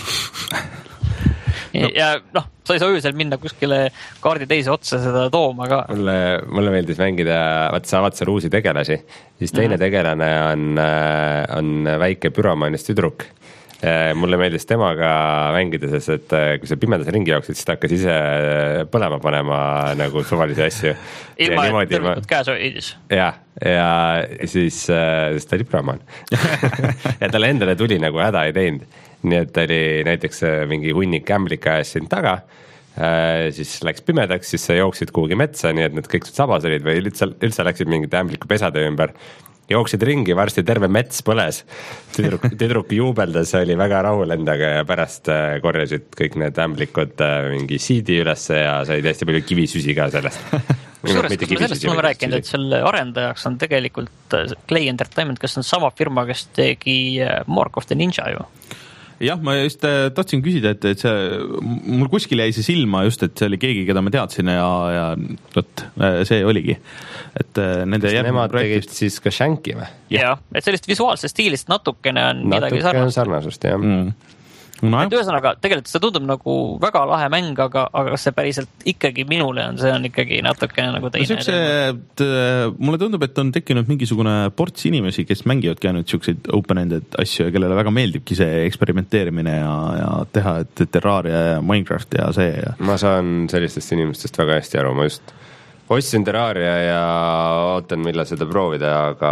No. Ja noh, sa ei saa öösel minna kuskile kaardi teise otsa seda tooma ka. Mulle, mulle meeldis mängida, vaat sa avad seal uusi tegelasi, siis teine mm. tegelane on, on väike püromaanist tüdruk. Mulle meeldis temaga mängides, et kui sa pimedas ringi jooksid, siis ta hakkas ise põlema panema nagu suvalisi asju. Ilma, et tõrvikud käes hoidis. Ja, ja siis, siis ta oli püromaan. Ja talle endale tuli nagu häda ei teinud. Nii et ta oli näiteks mingi hunnik ämblika ajas sind taga, siis läks pimedaks, siis sa jooksid kuhugi metsa, nii et need kõik sabas olid või üldse, üldse läksid mingite ämbliku pesade ümber. Jooksid ringi, varsti terve mets põles. Tüdruk, tüdruk juubeldas, oli väga rahul endaga ja pärast korjasid kõik need ämblikud mingi siidi ülesse ja sai täiesti palju kivisüsi ka sellest. Kusjuures, kas me sellest oleme rääkinud, et selle arendajaks on tegelikult Clay Entertainment, kes on sama firma, kes tegi Mark of the Ninja ju. Jah, ma just tahtsin küsida, et, et see, mul kuskil jäi see silma just, et see oli keegi, keda ma teadsin ja, ja võt, see oligi. Et nende nemad tegid siis ka Shanki või? Jah, et sellist visuaalsest stiilist natukene on midagi sarnast. Natukene sarnasust, jah. Mm. No, et ühesõnaga, tegelikult see tundub nagu väga lahe mäng, aga, aga kas see päriselt ikkagi minule on, see on ikkagi natukene nagu teine. No, see, mulle tundub, et on tekkinud mingisugune ports inimesi, kes mängivadki ainult siukseid open-ended asju ja kellele väga meeldibki see eksperimenteerimine ja, ja teha, et Terraria ja Minecraft ja see. Ja. Ma saan sellistest inimestest väga hästi aru, ma just ostsin Terraria ja ootan, millal seda proovida, aga,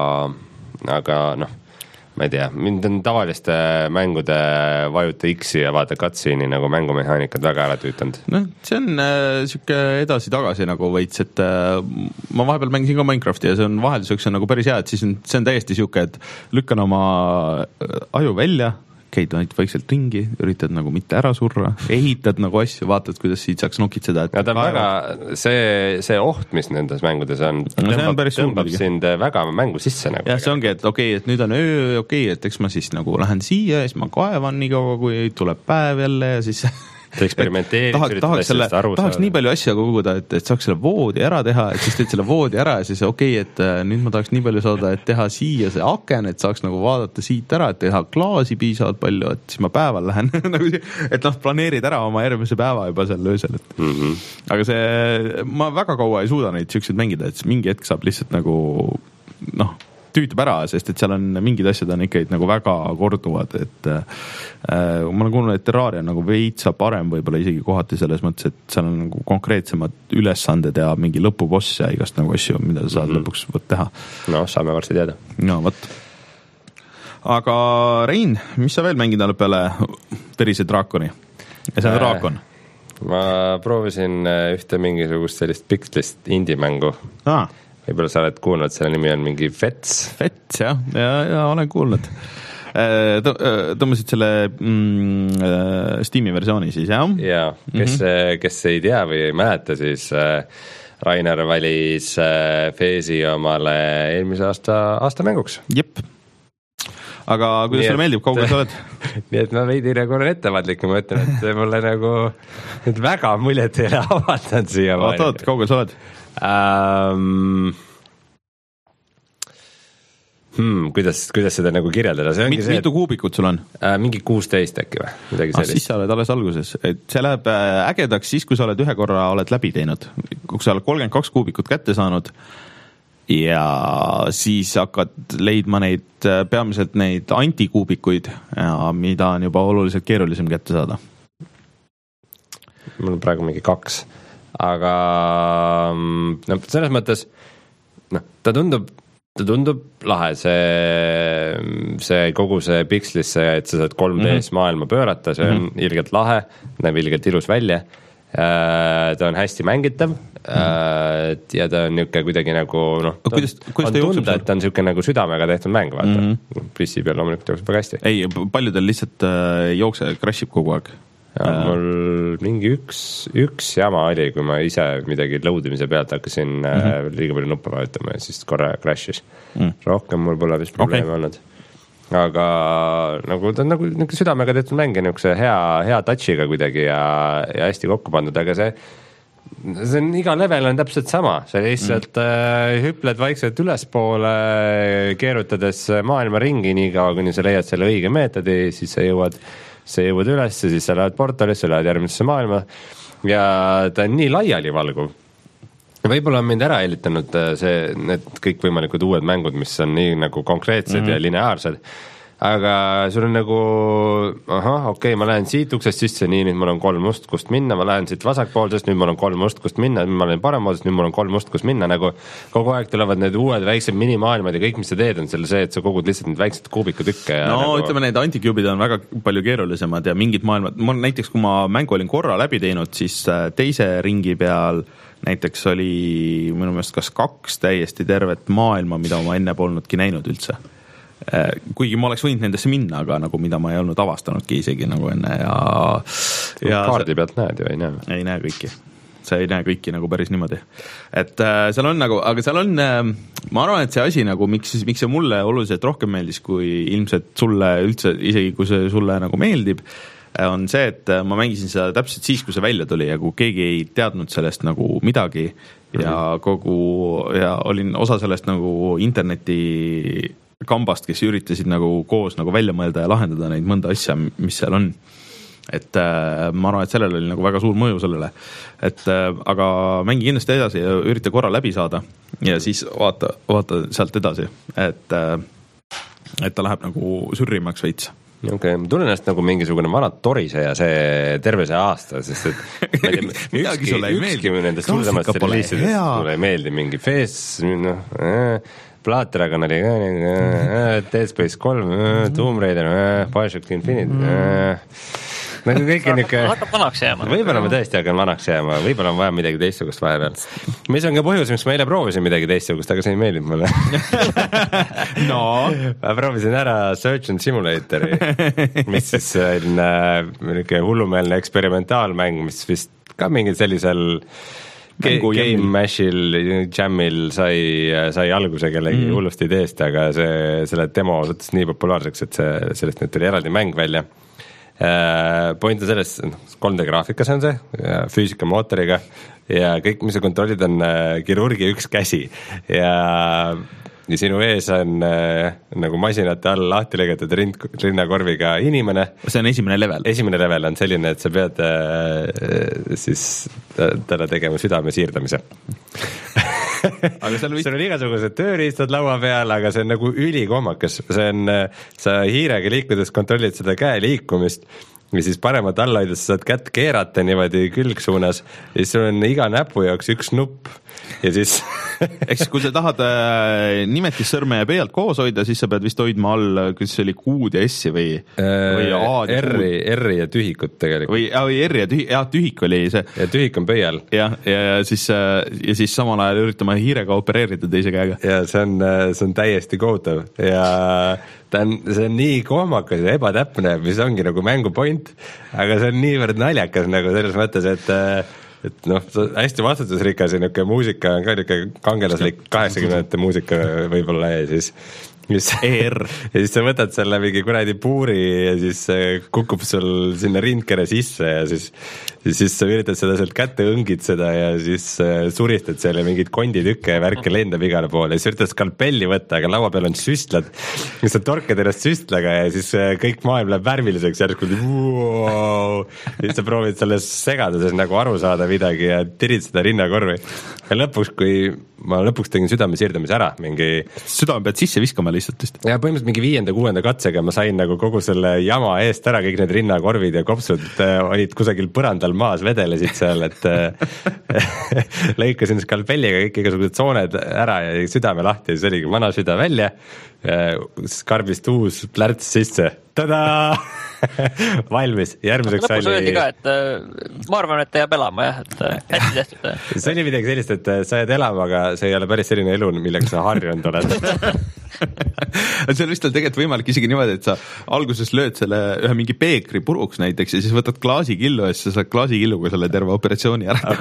aga noh, ma ei tea, mind on tavaliste mängude vajuta X-i ja vaata cutscene'i nagu mängumehaanikad väga ära tüütanud. No, see on äh, siuke edasi-tagasi nagu veits, et äh, ma vahepeal mängisin ka Minecrafti ja see on vahelduseks on nagu päris hea, et siis on, see on täiesti siuke, et lükkan oma aju välja, käid vaikselt ringi, üritad nagu mitte ära surra, ehitad nagu asju, vaatad, kuidas siit saaks nokitseda. Ja ta on väga, see, see oht, mis nendes mängudes on, no, tõmbab, on tõmbab sind väga mängu sisse. Nagu ja see ongi, et okei okay,, et nüüd on öö, okei okay,, et eks ma siis nagu lähen siia ja siis ma kaevan nii kaua, kui tuleb päev jälle ja siis eksperimenteerid, tahaks, tahaks, selle, tahaks nii palju asja koguda, et, et saaks selle voodi ära teha, et siis teed selle voodi ära ja siis okei okay,, et nüüd ma tahaks nii palju saada, et teha siia see aken, et saaks nagu vaadata siit ära, et teha klaasi piisavalt palju, et siis ma päeval lähen nagu, et noh, planeerid ära oma järgmise päeva juba seal öösel, et mm -hmm. aga see, ma väga kaua ei suuda neid siukseid mängida, et mingi hetk saab lihtsalt nagu noh, tüütab ära, sest et seal on mingid asjad on ikkagi nagu väga korduvad, et äh, ma olen kuulnud, et Terraria on nagu veitsa parem võib-olla isegi kohati selles mõttes, et seal on nagu konkreetsemad ülesanded ja mingi lõpuboss ja igast nagu asju, mida sa saad mm -hmm. lõpuks võt teha. No, saame varsti teada. No, võt. Aga Rein, mis sa veel mängid alla peale Verise draakoni? Ja see on draakon. Ma proovisin ühte mingisugust sellist pikslist indie-mängu. Aa. Võib-olla sa oled kuulnud, selle nimi on mingi Fets. Fets, jah, ja, ja olen kuulnud. Tõmbasid selle mm, Steam'i versiooni siis, jah? Jaa, kes, mm-hmm. kes ei tea või ei mäleta, siis Rainer valis Feesi omale eelmise aasta, aasta mänguks. Jep. Aga kuidas sulle meeldib, kaugel sa oled? Nii et ma veidi nagu olen ettevaatlik, ma ütlen, et mulle nagu nüüd väga muljet ei ole avaldanud siia. Oot, oot, kaugel sa oled? Um, hmm, kuidas, kuidas seda nagu kirjeldada? See Mit, see, mitu kuubikut sul on? Uh, mingi kuusteist äkki või? Midagi ah, siis sa oled alles alguses. Et see läheb ägedaks siis, kui sa oled ühe korra oled läbi teinud. Kui sa oled kolmkümmend kaks kuubikut kätte saanud ja siis hakkad leidma neid, peamiselt neid antikuubikuid, ja mida on juba oluliselt keerulisem kätte saada. Mul on praegu mingi kaks. Aga no, selles mõttes noh, ta tundub, ta tundub lahe, see, see kogu see pikslisse, et sa saad kolm D-s mm-hmm. maailma pöörata, see on mm-hmm. ilgelt lahe, näeb ilgelt ilus välja, ta on hästi mängitav mm-hmm. ja ta on niisugune kuidagi nagu noh, kuidas, kuidas on tunda, et ta on niisugune nagu südamega tehtud mäng, vaata mm-hmm. Prissi peal loomulikult jookseb väga hästi. Ei, paljudel lihtsalt äh, jookse, crashib kogu aeg. Ja, mul mingi üks, üks jama oli, kui ma ise midagi loadimise pealt hakkasin mm-hmm. liiga palju nuppe vajutama ja siis korra crashis. Mm. Rohkem mul pole vist probleeme okay. olnud. Aga nagu ta on nagu, nagu südamega tehtud mäng ja niisuguse hea, hea touchiga kuidagi ja, ja hästi kokku pandud, aga see, see on, iga level on täpselt sama. See lihtsalt mm. äh, hüpled vaikselt ülespoole, keerutades maailma ringi nii kaua, kuni sa leiad selle õige meetodi, siis sa jõuad sa jõuad üles ja siis sa lähed portalisse, lähed järgmisesse maailma ja ta on nii laialivalguv. Võib-olla on mind ära helitanud see, need kõik võimalikud uued mängud, mis on nii nagu konkreetsed mm-hmm. ja lineaarsed. Aga sul on nagu, ahah, okei okay,, ma lähen siit uksest sisse, nii, nüüd mul on kolm must, kust minna, ma lähen siit vasakpoolsest, nüüd mul on kolm must, kust minna, nüüd ma lähen parempoolsest, nüüd mul on kolm must, kust minna, nagu kogu aeg tulevad need uued väiksed minimaailmad ja kõik, mis sa teed, on selle see, et sa kogud lihtsalt need väiksed kuubikutükke. No nagu... ütleme, need antikubid on väga palju keerulisemad ja mingid maailmad, ma näiteks, kui ma mängu olin korra läbi teinud, siis teise ringi peal näiteks oli minu meelest kas kaks täiesti tervet maailma, mida ma enne polnudki näinud üldse. Kuigi ma oleks võinud nendesse minna, aga nagu mida ma ei olnud avastanudki isegi nagu enne ja, ja kaardi pealt näed ju, ei näe? Ei näe kõiki, sa ei näe kõiki nagu päris niimoodi, et äh, seal on nagu, aga seal on äh, ma arvan, et see asi nagu, miks, miks see mulle oluliselt rohkem meeldis, kui ilmselt sulle üldse, isegi kui see sulle nagu meeldib, on see, et ma mängisin seda täpselt siis, kui see välja tuli ja kui keegi ei teadnud sellest nagu midagi ja kogu, ja olin osa sellest nagu interneti kambast, kes üritasid nagu koos nagu välja mõelda ja lahendada neid mõnda asja, mis seal on. Et äh, ma arvan, et sellel oli nagu väga suur mõju sellele. Et äh, aga mängi kindlasti edasi ja ürita korra läbi saada ja siis vaata, vaata sealt edasi, et, äh, et ta läheb nagu sürrimaks veits. Okei, okay, ma tunnen ennast nagu mingisugune vana toriseja see terve see aasta, sest et ma ei tea, ükski, ükski nendest hullemast releasidest mulle ei meeldi mingi Fez, noh, äh, Platragon oli Dead Space kolm, Tomb Raider, Bioshock Infinite, nagu kõik on niuke hakkab vanaks jääma. Võib-olla ma tõesti hakkan vanaks jääma, võib-olla on vaja midagi teistsugust vahepeal. Mis on ka põhjus, miks ma eile proovisin midagi teistsugust, aga see ei meeldinud mulle. no. Ma proovisin ära Surgeon Simulatori, mis siis on äh, hullumeelne eksperimentaalmäng, mis vist ka mingil sellisel Game, game Mashil, Jamil sai, sai alguse kellegi mm. hullust ideest, aga see, selle demo suhtes nii populaarseks, et see, sellest nüüd tuli eraldi mäng välja. Point on selles, kolm D graafikas on see, füüsika mootoriga ja kõik, mis sa kontrollid, on kirurgi üks käsi ja ja sinu ees on äh, nagu masinate all lahti lõigatud rind, rinnakorviga inimene. See on esimene level. Esimene level on selline, et sa pead äh, siis talle tegema südame siirdamise. aga seal vist... on igasugused tööriistad laua peal, aga see on nagu ülikoomakas. See on, sa hiirega liikudes kontrollid seda käe liikumist ja siis paremat alla hoides saad kätt keerata niimoodi külgsuunas ja siis sul on iga näpu jaoks üks nupp ja siis eks kui sa tahad äh, nimetissõrme ja pealt koos hoida, siis sa pead vist hoidma all, kuidas see oli Q-d ja S-i või, või A-d ja R-i, R-i ja tühikut tegelikult. Või, või R-i ja tühik, jah, tühik oli see. Ja tühik on pöial. Ja, ja, siis, ja siis samal ajal üritama hiirega opereerida teise käega. Ja see on, see on täiesti kohutav ja ta on, see on nii kohmakas ja ebatäpne, mis ongi nagu mängu point, aga see on niivõrd naljakas nagu selles mõttes, et et noh, hästi vastutusrikas ja niuke muusika on ka niuke kangelaslik kaheksakümnendate muusika võib-olla ja siis mis E R ja siis sa võtad selle mingi kuradi puuri ja siis kukub sul sinna rindkere sisse ja siis, siis sa üritad seda sealt kätte õngid seda ja siis suristad selle mingid konditükke ja värke lendab igale poole ja siis üritad skalpelli võtta, aga laua peal on süstlad ja sa torkad ennast süstlaga ja siis kõik maailm läheb värviliseks järsku wow. ja siis sa proovid selles segaduses nagu aru saada midagi ja tirid seda rinnakorvi ja lõpuks, kui ma lõpuks tegin südame siirdamise ära mingi südame pead sisse viskama lihtsalt vist. Ja põhimõtteliselt mingi viienda, kuuenda katsega ma sain nagu kogu selle jama eest ära, kõik need rinnakorvid ja kopsud äh, olid kusagil põrandal maas, vedelesid seal, et äh, lõikasin skalpelliga kõik igasugused sooned ära ja südame lahti ja siis oligi vana süda välja, äh, karbist uus plärts sisse, tadaa! valmis, järgmiseks lõpus oli... öeldi ka, et äh, ma arvan, et ta jääb elama jah, et äh, hästi tehtud. See oli midagi sellist, et äh, sa jääd elama, aga see ei ole päris selline elu, millega sa harjunud oled. seal vist on tegelikult võimalik isegi niimoodi, et sa alguses lööd selle ühe mingi peekri puruks näiteks ja siis võtad klaasikillu ja siis sa saad klaasikilluga selle terve operatsiooni ära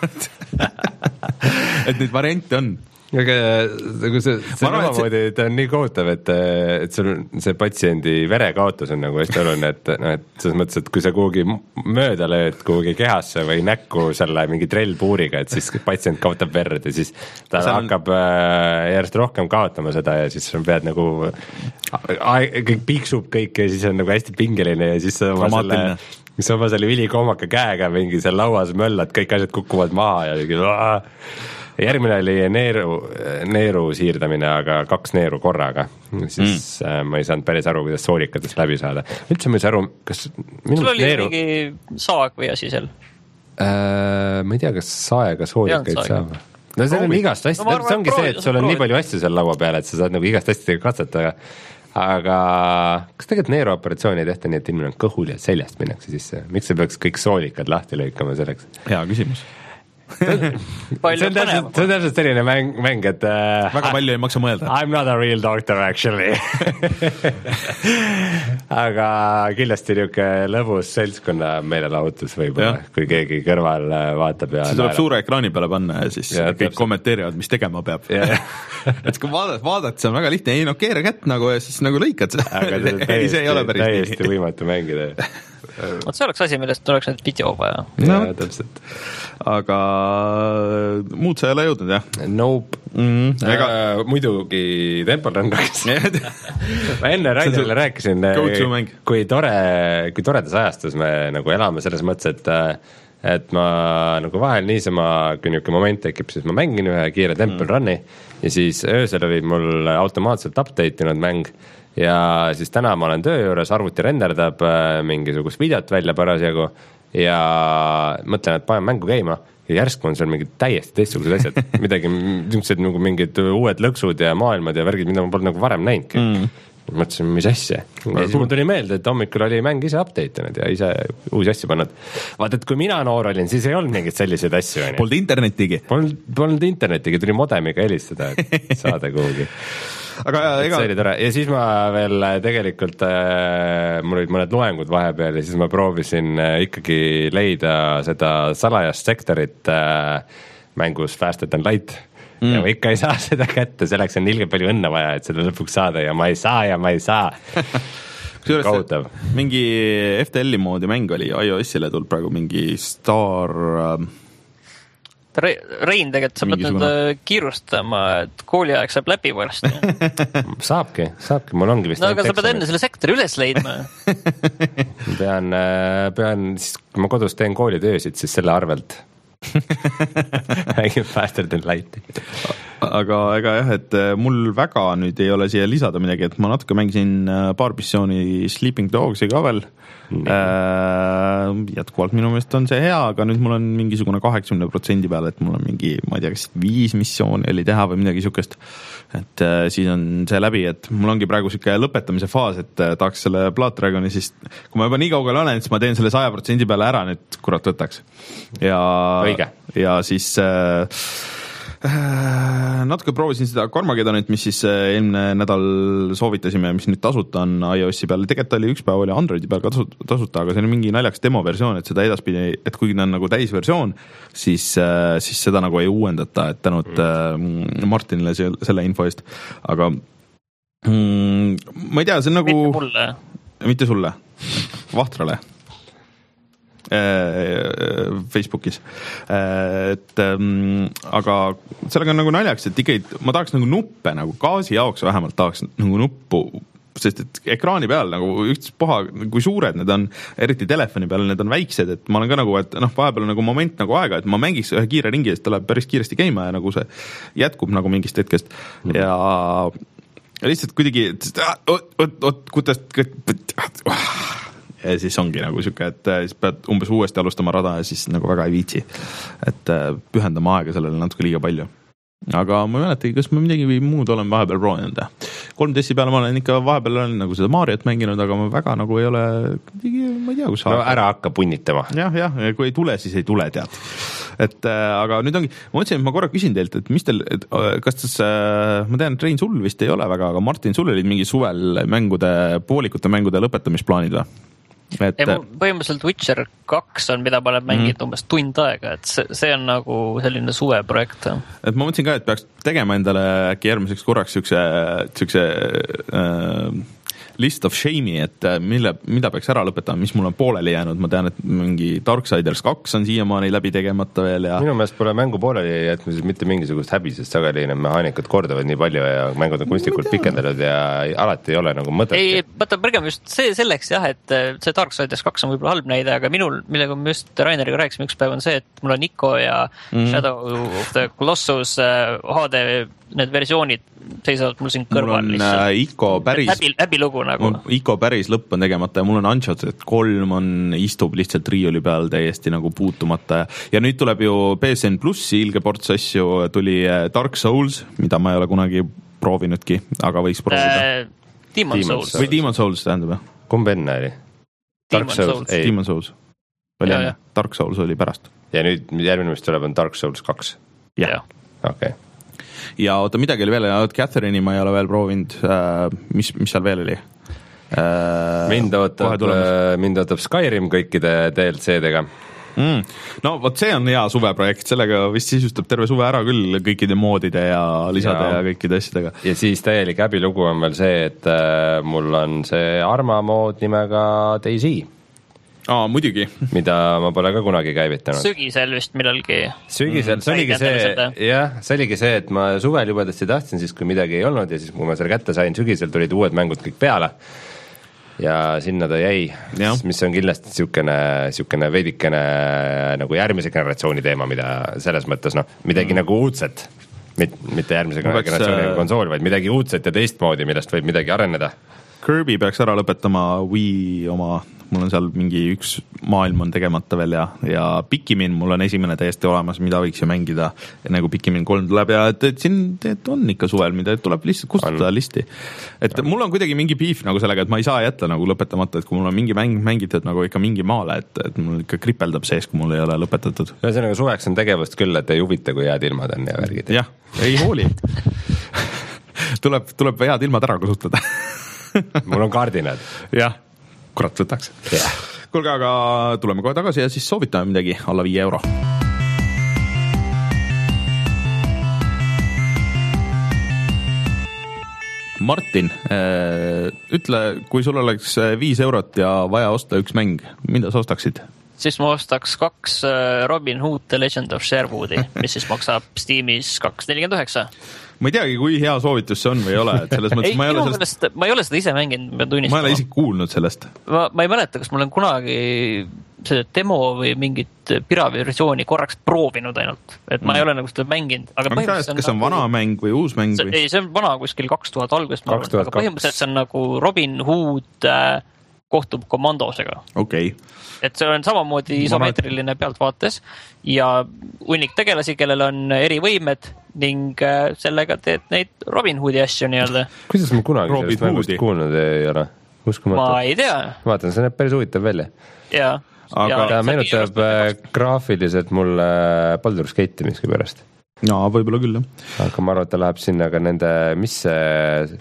et neid variante on. Aga nagu see, see omamoodi, et ta on nii kohutav, et, et sul see patsiendi verekaotus on nagu hästi oluline, et, no, et selles mõttes, et kui sa kuhugi mööda lööd kuhugi kehasse või näkku selle mingi trellpuuriga, et siis patsient kaotab verd ja siis ta on... hakkab äh, järjest rohkem kaotama seda ja siis sa pead nagu kõik piiksub kõik ja siis on nagu hästi pingeline ja siis sa oma selle mis oma selle ülikoomaka käega mingi seal lauas möllad, kõik asjad kukuvad maha ja mingi järgmine oli neeru, neeru siirdamine, aga kaks neeru korraga. Siis mm. ma ei saanud päris aru, kuidas soolikatest läbi saada. Üldse ma ei saa aru, kas... sul oli neeru... mingi saag või asi seal? Äh, ma ei tea, kas saega soolikaid saab. No see on igast hästi, no, see ongi see, et sul on nii palju asju seal laua peal, et sa saad nagu igast hästi katsetada. Aga kas tegelikult neeruoperatsiooni ei tehta nii, et inimene on kõhul ja seljast minnakse sisse? Miks sa peaks kõik soolikad lahti lõikama selleks? Hea küsimus. see, on täpselt, see on täpselt selline mäng, mäng et uh, väga palju ei maksa mõelda. I'm not a real doctor actually aga kindlasti niuke lõbus seltskonna meelelahutus võib-olla, kui keegi kõrval vaatab ja see tuleb suure ekraani peale panna ja siis ja, kõik täpselt. Kommenteerivad, mis tegema peab et kui vaadata, vaadata, see on väga lihtne, ei no keera kätt nagu ja siis nagu lõikad aga see, täiesti, see ei ole päris täiesti võimatu mängida Oot, see oleks asi, millest tuleks nüüd video vaja. No, ja, täpselt. Aga muud sa ei ole jõudnud, jah? Nope. Mm, ega... äh, muidugi Temple Run kaks. ma enne Raidule rääkisin, kui tore, kui toredas ajastus me nagu elame selles mõttes, et, et ma nagu vahel niisama, kui niuke moment tekib, siis ma mängin ühe kiire Temple mm. Run'i ja siis öösel oli mul automaatselt update inud mäng ja siis täna ma olen töö juures, arvuti renderdab mingisugust videot välja parasjagu ja mõtlen, et panen mängu käima ja järsku on seal mingid täiesti teistsugused asjad, midagi, niisugused nagu mingid uued lõksud ja maailmad ja värgid, mida ma polnud nagu varem näinudki. Mm. mõtlesin, mis asja. Ja siis mul tuli meelde, et hommikul oli mäng ise update inud ja ise uusi asju pannud. Vaat, et kui mina noor olin, siis ei olnud mingit selliseid asju. Polnud internetigi. Polnud, polnud internetigi, tuli modemiga helistada, et saada kuhugi. Aga ega... see oli tore. Ja siis ma veel tegelikult, äh, mul olid mõned loengud vahepeal ja siis ma proovisin äh, ikkagi leida seda salajast sektorit äh, mängus Faster than Light. Mm. Ja ma ikka ei saa seda kätte, selleks on ilge palju õnne vaja, et seda lõpuks saada ja ma ei saa ja ma ei saa. Kautav. Mingi F T L-i moodi mäng oli, iOS-ile tulnud praegu mingi Star... Re Rein, tegelikult sa pead nüüd kiirustama, et kooliaeg saab läbi varsti. Saabki, saabki, mul ongi vist... No aga sa pead enne selle sektori üles leidma. pean, pean, siis kui ma kodus teen koolitöösid, siis selle arvelt räägib Faster than Light. Aga ega jah, et mul väga nüüd ei ole siia lisada midagi, et ma natuke mängisin paar missiooni Sleeping Dogsi ka veel. Äh, jätkuvalt minu meelest on see hea, aga nüüd mul on mingisugune kaheksakümne protsendi peale, et mul on mingi, ma ei tea, kas viis missiooni oli teha või midagi sukest. Et äh, siis on see läbi, et mul ongi praegu siuke lõpetamise faas, et äh, tahaks selle Blood Dragoni, siis kui ma juba nii kaugel olen, siis ma teen selle saja protsendi peale ära, nüüd kurat võtaks. Ja, ja siis äh, natuke proovisin seda Carmagedonit, mis siis eelmine nädal soovitasime, mis nüüd tasuta on iOS-i peal. Tegelikult oli üks päev oli Androidi peal ka tasuta, aga see on mingi naljaks demoversioon, et seda edaspidi, et kui on nagu täisversioon, siis, siis seda nagu ei uuendata, et tänud mm. Martinile selle info eest. Aga mm, ma ei tea, see on nagu... Mitte mulle. Mitte sulle. Vahtrale. Facebookis. Et ähm, aga sellega on nagu naljaks, et ikka ma tahaks nagu nuppe, nagu gaasi jaoks vähemalt tahaks nagu nuppu, sest et ekraani peal nagu üks paha, kui suured need on, eriti telefoni peal, need on väiksed, et ma olen ka nagu, et noh, vahepeal on nagu moment nagu aega, et ma mängiks ühe kiire ringi, sest ta läheb päris kiiresti käima ja nagu see jätkub nagu mingist hetkest mm. ja, ja lihtsalt kuidagi oot, oot, oot, kuidas ja siis ongi nagu siuke, et siis pead umbes uuesti alustama rada ja siis nagu väga ei viitsi, et pühendama aega sellele natuke liiga palju. Aga ma ei mäletagi, kas ma midagi või muud olen vahepeal proovinud. kolm D S-i peale ma olen ikka vahepeal olen nagu seda Mariot mänginud, aga ma väga nagu ei ole, ma ei tea, kus no ära hakka punnitama. Jah, jah, kui ei tule, siis ei tule, tead. Et aga nüüd ongi, ma mõtlesin, et ma korra küsin teilt, et mis teil, et kas tas, ma tean, et Rein sul vist ei ole väga, aga Martin, sul olid mingi suvel mängude, poolikute mängude lõpetamisplaanid või? Et... Ei, põhimõtteliselt Witcher kaks on, mida ma olen mänginud mm. umbes tund aega, et see, see on nagu selline suveprojekt. Et ma mõtlesin ka, et peaks tegema endale äkki järgmiseks korraks siukse, siukse äh, list of shame'i, et mille, mida peaks ära lõpetama, mis mul on pooleli jäänud. Ma tean, et mingi Darksiders kaks on siiamaani läbi tegemata veel. Ja... Minu meelest pole mängu pooleli jätmises mitte mingisugust häbi, sest sageli need mehaanikud korduvad nii palju ja mängud on kunstlikult pikendanud ja alati ei ole nagu mõtet. Ei, vaata, pärgem just see selleks jah, et see Darksiders kaks on võib-olla halb näide, aga minul, millega me just Raineriga rääkisime üks päev on see, et mul on Ico ja mm. Shadow of the Colossus H D need versioonid seisavad mul siin kõrval. Mul on Ico päris... Häbi, häbi lugu nagu. Ico päris lõpp on tegemata ja mul on Uncharted kolm on, istub lihtsalt riiuli peal täiesti nagu puutumata. Ja nüüd tuleb ju P S N Plussi ilge ports asju, tuli Dark Souls, mida ma ei ole kunagi proovinudki, aga võiks proovida. Äh, Demon Souls. Või Demon Souls tähendab, jah? Kumb enne oli? Dark Souls. Demon Souls. Oli enne. Dark Souls oli pärast. Ja nüüd järgmine, mis tuleb, on Dark Souls kaks. Jah. Okei. Ja oota, midagi oli veel, Catherine'i ma ei ole veel proovinud, mis, mis seal veel oli? Mind ootab, mind ootab Skyrim kõikide D L C-dega. Mm. No vot see on hea suveprojekt, sellega vist sisustab terve suve ära küll kõikide moodide ja lisade ja, ja kõikide asjadega. Ja siis täielik häbilugu on veel see, et mul on see Arma mood nimega DayZ. Aa, muidugi. Mida ma pole ka kunagi käivitanud. Sügisel vist millalgi. Sügisel, see oligi see, jah, see oligi see, et ma suvel jubedasti tahtsin, siis kui midagi ei olnud ja siis kui ma selle kätte sain, sügisel tulid uued mängud kõik peale ja sinna ta jäi, mis on kindlasti siukene, siukene veidikene nagu järgmise generatsiooni teema, mida selles mõttes, noh, midagi mm. nagu uudset, mitte järgmise peaks, generatsiooni konsool, vaid midagi uudset ja teistmoodi, millest võib midagi areneda. Kirby peaks ära lõpetama Wii oma mul on seal mingi üks maailm on tegemata veel ja, ja Pikmin mul on esimene täiesti olemas, mida võiks ju mängida enne kui Pikmin kolm tuleb ja et, et siin et on ikka suvel, mida tuleb lihtsalt kustutada on. listi. Et on. Mul on kuidagi mingi piif nagu sellega, et ma ei saa jätta nagu lõpetamata, et kui mul on mingi mäng mängitud nagu ikka mingi maale, et, et mul ikka kripeldab sees, kui mul ei ole lõpetatud. Ühesõnaga suveks on tegevust küll, et ei huvita, kui head ilmad on ja värgid. Jah, ei hooli. tuleb, tuleb head ilmad ära kasutada. mul on kardinad. Jah, kurat võtaks. Yeah. Kuulge, aga tuleme kohe tagasi ja siis soovitame midagi alla viie euro. Martin, ütle, kui sul oleks viis eurot ja vaja osta üks mäng, mida sa ostaksid? Siis ma ostaks kaks Robin Hood The Legend of Sherwoodi, mis siis maksab Steamis kaks nelikümmend üheksa. Ma ei teagi, kui hea soovitus see on või ei ole, et selles mõttes ei, ma ei ole sellest... Ma ei ole seda ise mänginud, ma tunnistama. Ma ei ole isegi kuulnud sellest. Ma, ma ei mäleta, kas ma olen kunagi see demo või mingit piraversiooni korraks proovinud ainult. Et ma mm. ei ole nagu seda mänginud. Aga aga kas, kas on nagu... vana mäng või uus mäng? See, või? Ei, see on vana kuskil kaks tuhat algusest. Aga põhimõtteliselt see on nagu Robin Hood äh, kohtub komandosega. Okei. Okay. Et see on samamoodi isomeetriline pealtvaates ja hunnik tegelasi, kellel on eri võimed ning sellega teed neid Robin Hoodi asju nii-öelda. Kuidas ma kunagi Robin sellest mängust kuulnud ei ole? Uskumata. Ma ei tea. Vaatan, see näeb päris huvitav välja. Jaa. Aga ja, ta meenutab graafiliselt mulle Baldur's Gate'i miski pärast. Jaa, võib-olla küll. Aga ma arvan, et ta läheb sinna ka nende, mis see...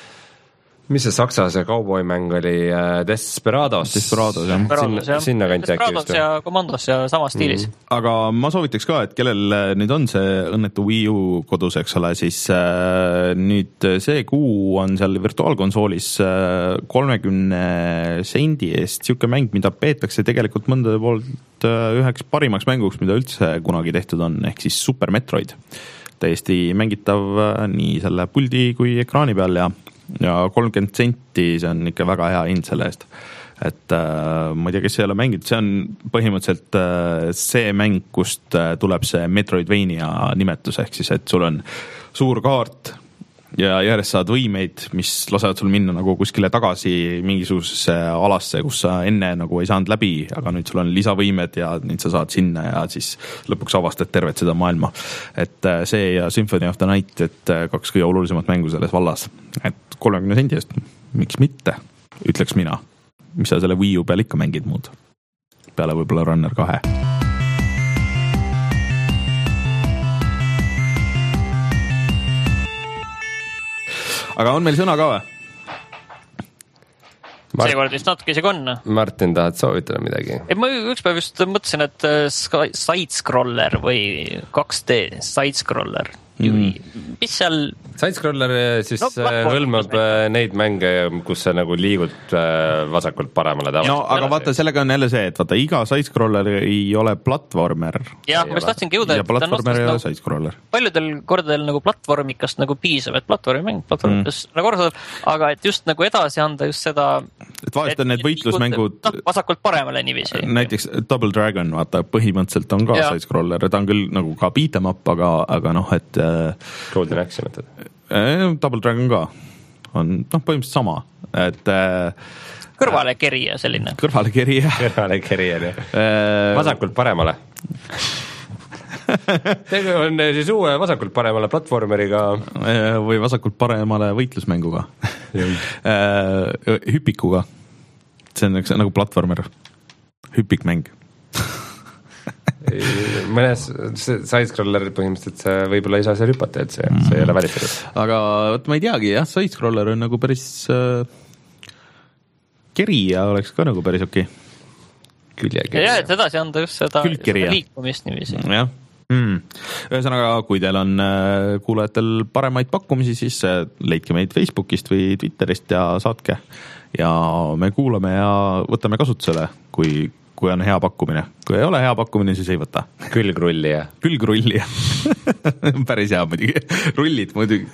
mis see Saksa see kauboimäng oli Desperados? Desperados, jah. Sinna, sinna kanti äkki Desperados ja Commandos ja samas stiilis. Mm. Aga ma soovitaks ka, et kellel nüüd on see õnnetu Wii U kodus, eks ole, siis äh, nüüd see kuu on seal virtuaalkonsoolis äh, kolmekümne sendi eest siuke mäng, mida peetakse tegelikult mõndade poolt äh, üheks parimaks mänguks, mida üldse kunagi tehtud on, ehk siis Super Metroid. Täiesti mängitav äh, nii selle puldi kui ekraani peal ja ja kolmkümmend senti, see on ikka väga hea hind selle eest. Et äh, ma ei tea, kes ei ole mänginud, see on põhimõtteliselt äh, see mäng, kust äh, tuleb see Metroidvania nimetus, ehk siis, et sul on suur kaart ja järjest saad võimeid, mis lasevad sul minna nagu kuskile tagasi mingisugusesse alasse, kus sa enne nagu ei saanud läbi, aga nüüd sul on lisavõimed ja nüüd sa saad sinna ja siis lõpuks avastad tervet seda maailma. Et see ja Symphony of the Night, et kaks kõige olulisemat mängu selles vallas. Et kolmekümne sendi eest, miks mitte, ütleks mina. Mis sa selle Wii U peal ikka mängid muud? Peale võib-olla Runner kahe. Aga on meil sõna ka või? Mart... Seekord vist natuke isegi on. Martin, tahad soovitada midagi? Ei, ma üks päev just mõtlesin, et side-scroller või kaks D side-scroller. Mm. Mis seal... Side-scroller siis no, hõlmab neid mänge, kus sa nagu liigud vasakult paremale tavaliselt. No, aga vaata, sellega on jälle see, et vaata, iga side-scroller ei ole platvormer. Jah, ma just tahtsingi jõuda, ja platvormer ei ole side-scroller. Paljudel kordadel nagu platvormikast nagu piisab, et platvormimäng, platvormikas mm. nagu arvastab, aga et just nagu edasi anda just seda... Et vahest on need võitlusmängud... No, vasakult paremale niiviisi. Näiteks Double Dragon, vaata, põhimõtteliselt on ka ja. Side-scroller, ta on küll nagu ka beat em up, aga, aga noh, et Golden Axe mõtled? Double Dragon ka on noh, põhimõtteliselt sama, et kõrvale kerija selline. Kõrvale kerija. Kõrvale kerija, jah. Vasakult paremale. Tegu on siis uue vasakult paremale platvormeriga. Või vasakult paremale võitlusmänguga. Hüpikuga. See on üks nagu platvormer. Hüpikmäng. Mõnes side-scroller põhimõtteliselt see võib-olla ei saa seal hüpata, et see, see ei ole välistatud. Aga võt, ma ei teagi, jah, side-scroller on nagu päris äh, kerija oleks ka nagu päris okei. Küljekerija. Ja, et edasi anda just seda, seda liikumist niiviisi. Jah. Mm. Ühesõnaga, kui teil on äh, kuulajatel paremaid pakkumisi, siis äh, leidke meid Facebookist või Twitterist ja saatke. Ja me kuulame ja võtame kasutusele, kui kui on hea pakkumine. Kui ei ole hea pakkumine, siis ei võta. Külgrullija. Külgrullija. Päris hea muidugi. Rullid muidugi.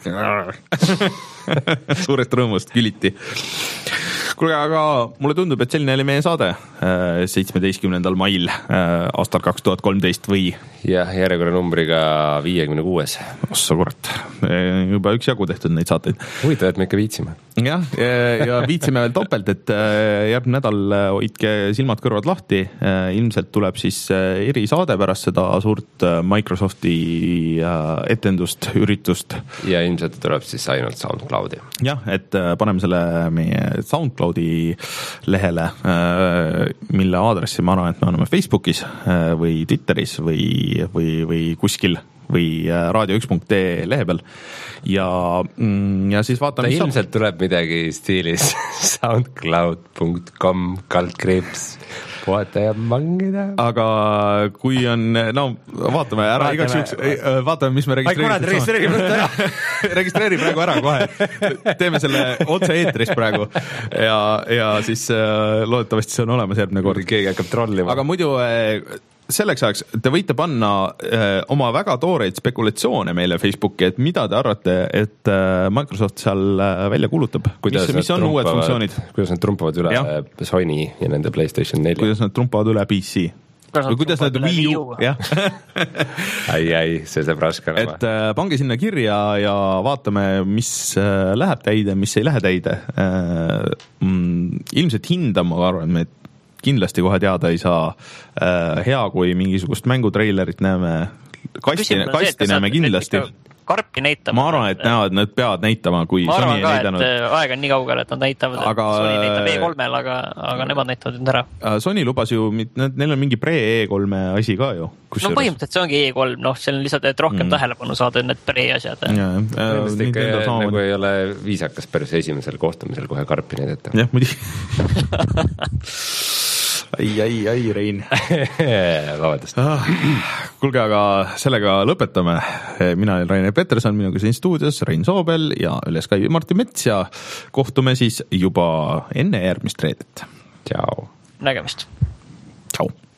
Suurest rõõmust küliti. Kuule, aga mulle tundub, et selline oli meie saade seitsmeteistkümnendal mail aastal kaks tuhat kolmteist või? Jah, järjekorra numbriga viiekümne kuues. Ossa kurat. Juba üks jagu tehtud neid saateid. Huvitav, et me ikka viitsime. jah, ja viitsime veel topelt, et järgmine nädal hoidke silmad-kõrvad lahti. Ilmselt tuleb siis erisaade pärast seda suurt Microsofti etendust, üritust. Ja ilmselt tuleb siis ainult SoundCloudi. jah, et paneme selle meie SoundCloudi lehele, mille aadressi ma arvan, et me anname Facebookis või Twitteris või, või, või kuskil või raadio üks punkt ee lehe peal ja, ja siis vaatame. Ta ilmselt tuleb midagi stiilis soundcloud punkt com kaldkriips puhata ja mangida. Aga kui on, no vaatame ära, igaks juhuks, vaatame, mis me registreerime. Registreeri praegu ära kohe. Teeme selle otse eetris praegu ja, ja siis loodetavasti see on olemas järgmine kord. Keegi hakkab trollima. Aga muidu selleks ajaks te võite panna eh, oma väga tooreid spekulatsioone meile Facebooki, et mida te arvate, et eh, Microsoft seal välja kuulutab, mis, mis on uued funktsioonid? Kuidas nad trumpavad üle ja. Sony ja nende PlayStation neli? Kuidas nad trumpavad üle P C? Või kuidas nad Wii U? ai, ai, see saab raske olema. Et eh, pange sinna kirja ja vaatame, mis eh, läheb täide, mis ei lähe täide. Eh, mm, ilmselt hinda, ma arvan, et kindlasti kohe teada ei saa. Hea, kui mingisugust mängutreilerit näeme, kasti, kasti näeme kindlasti. Karpi näitama. Ma arvan, et näevad, nad peavad näitama, kui ma Sony ei näidanud. Ma arvan ka, et aeg on nii kaugel, et nad näitavad, aga, et Sony näitab E kolmel, aga, aga nemad näitavad nüüd ära. Sony lubas ju, neil on mingi pre-E kolme asi ka ju. No põhimõtteliselt see ongi E kolm, noh, see on lihtsalt, et rohkem mm. tähelepanu saada need pre-asjad. Ja, äh, ikka, nagu ei ole viisakas päris esimesel kohtumisel kohe karpi näidata. Jah, muidugi. ai, ai, ai, Rein. Vabandust. Ah, kuulge, aga sellega lõpetame. Mina olen Rainer Peterson, minuga siin stuudios Rein Soobel ja üles Skype'i Martin Mets ja kohtume siis juba enne järgmist reedet. Tšau. Nägemist. Tšau.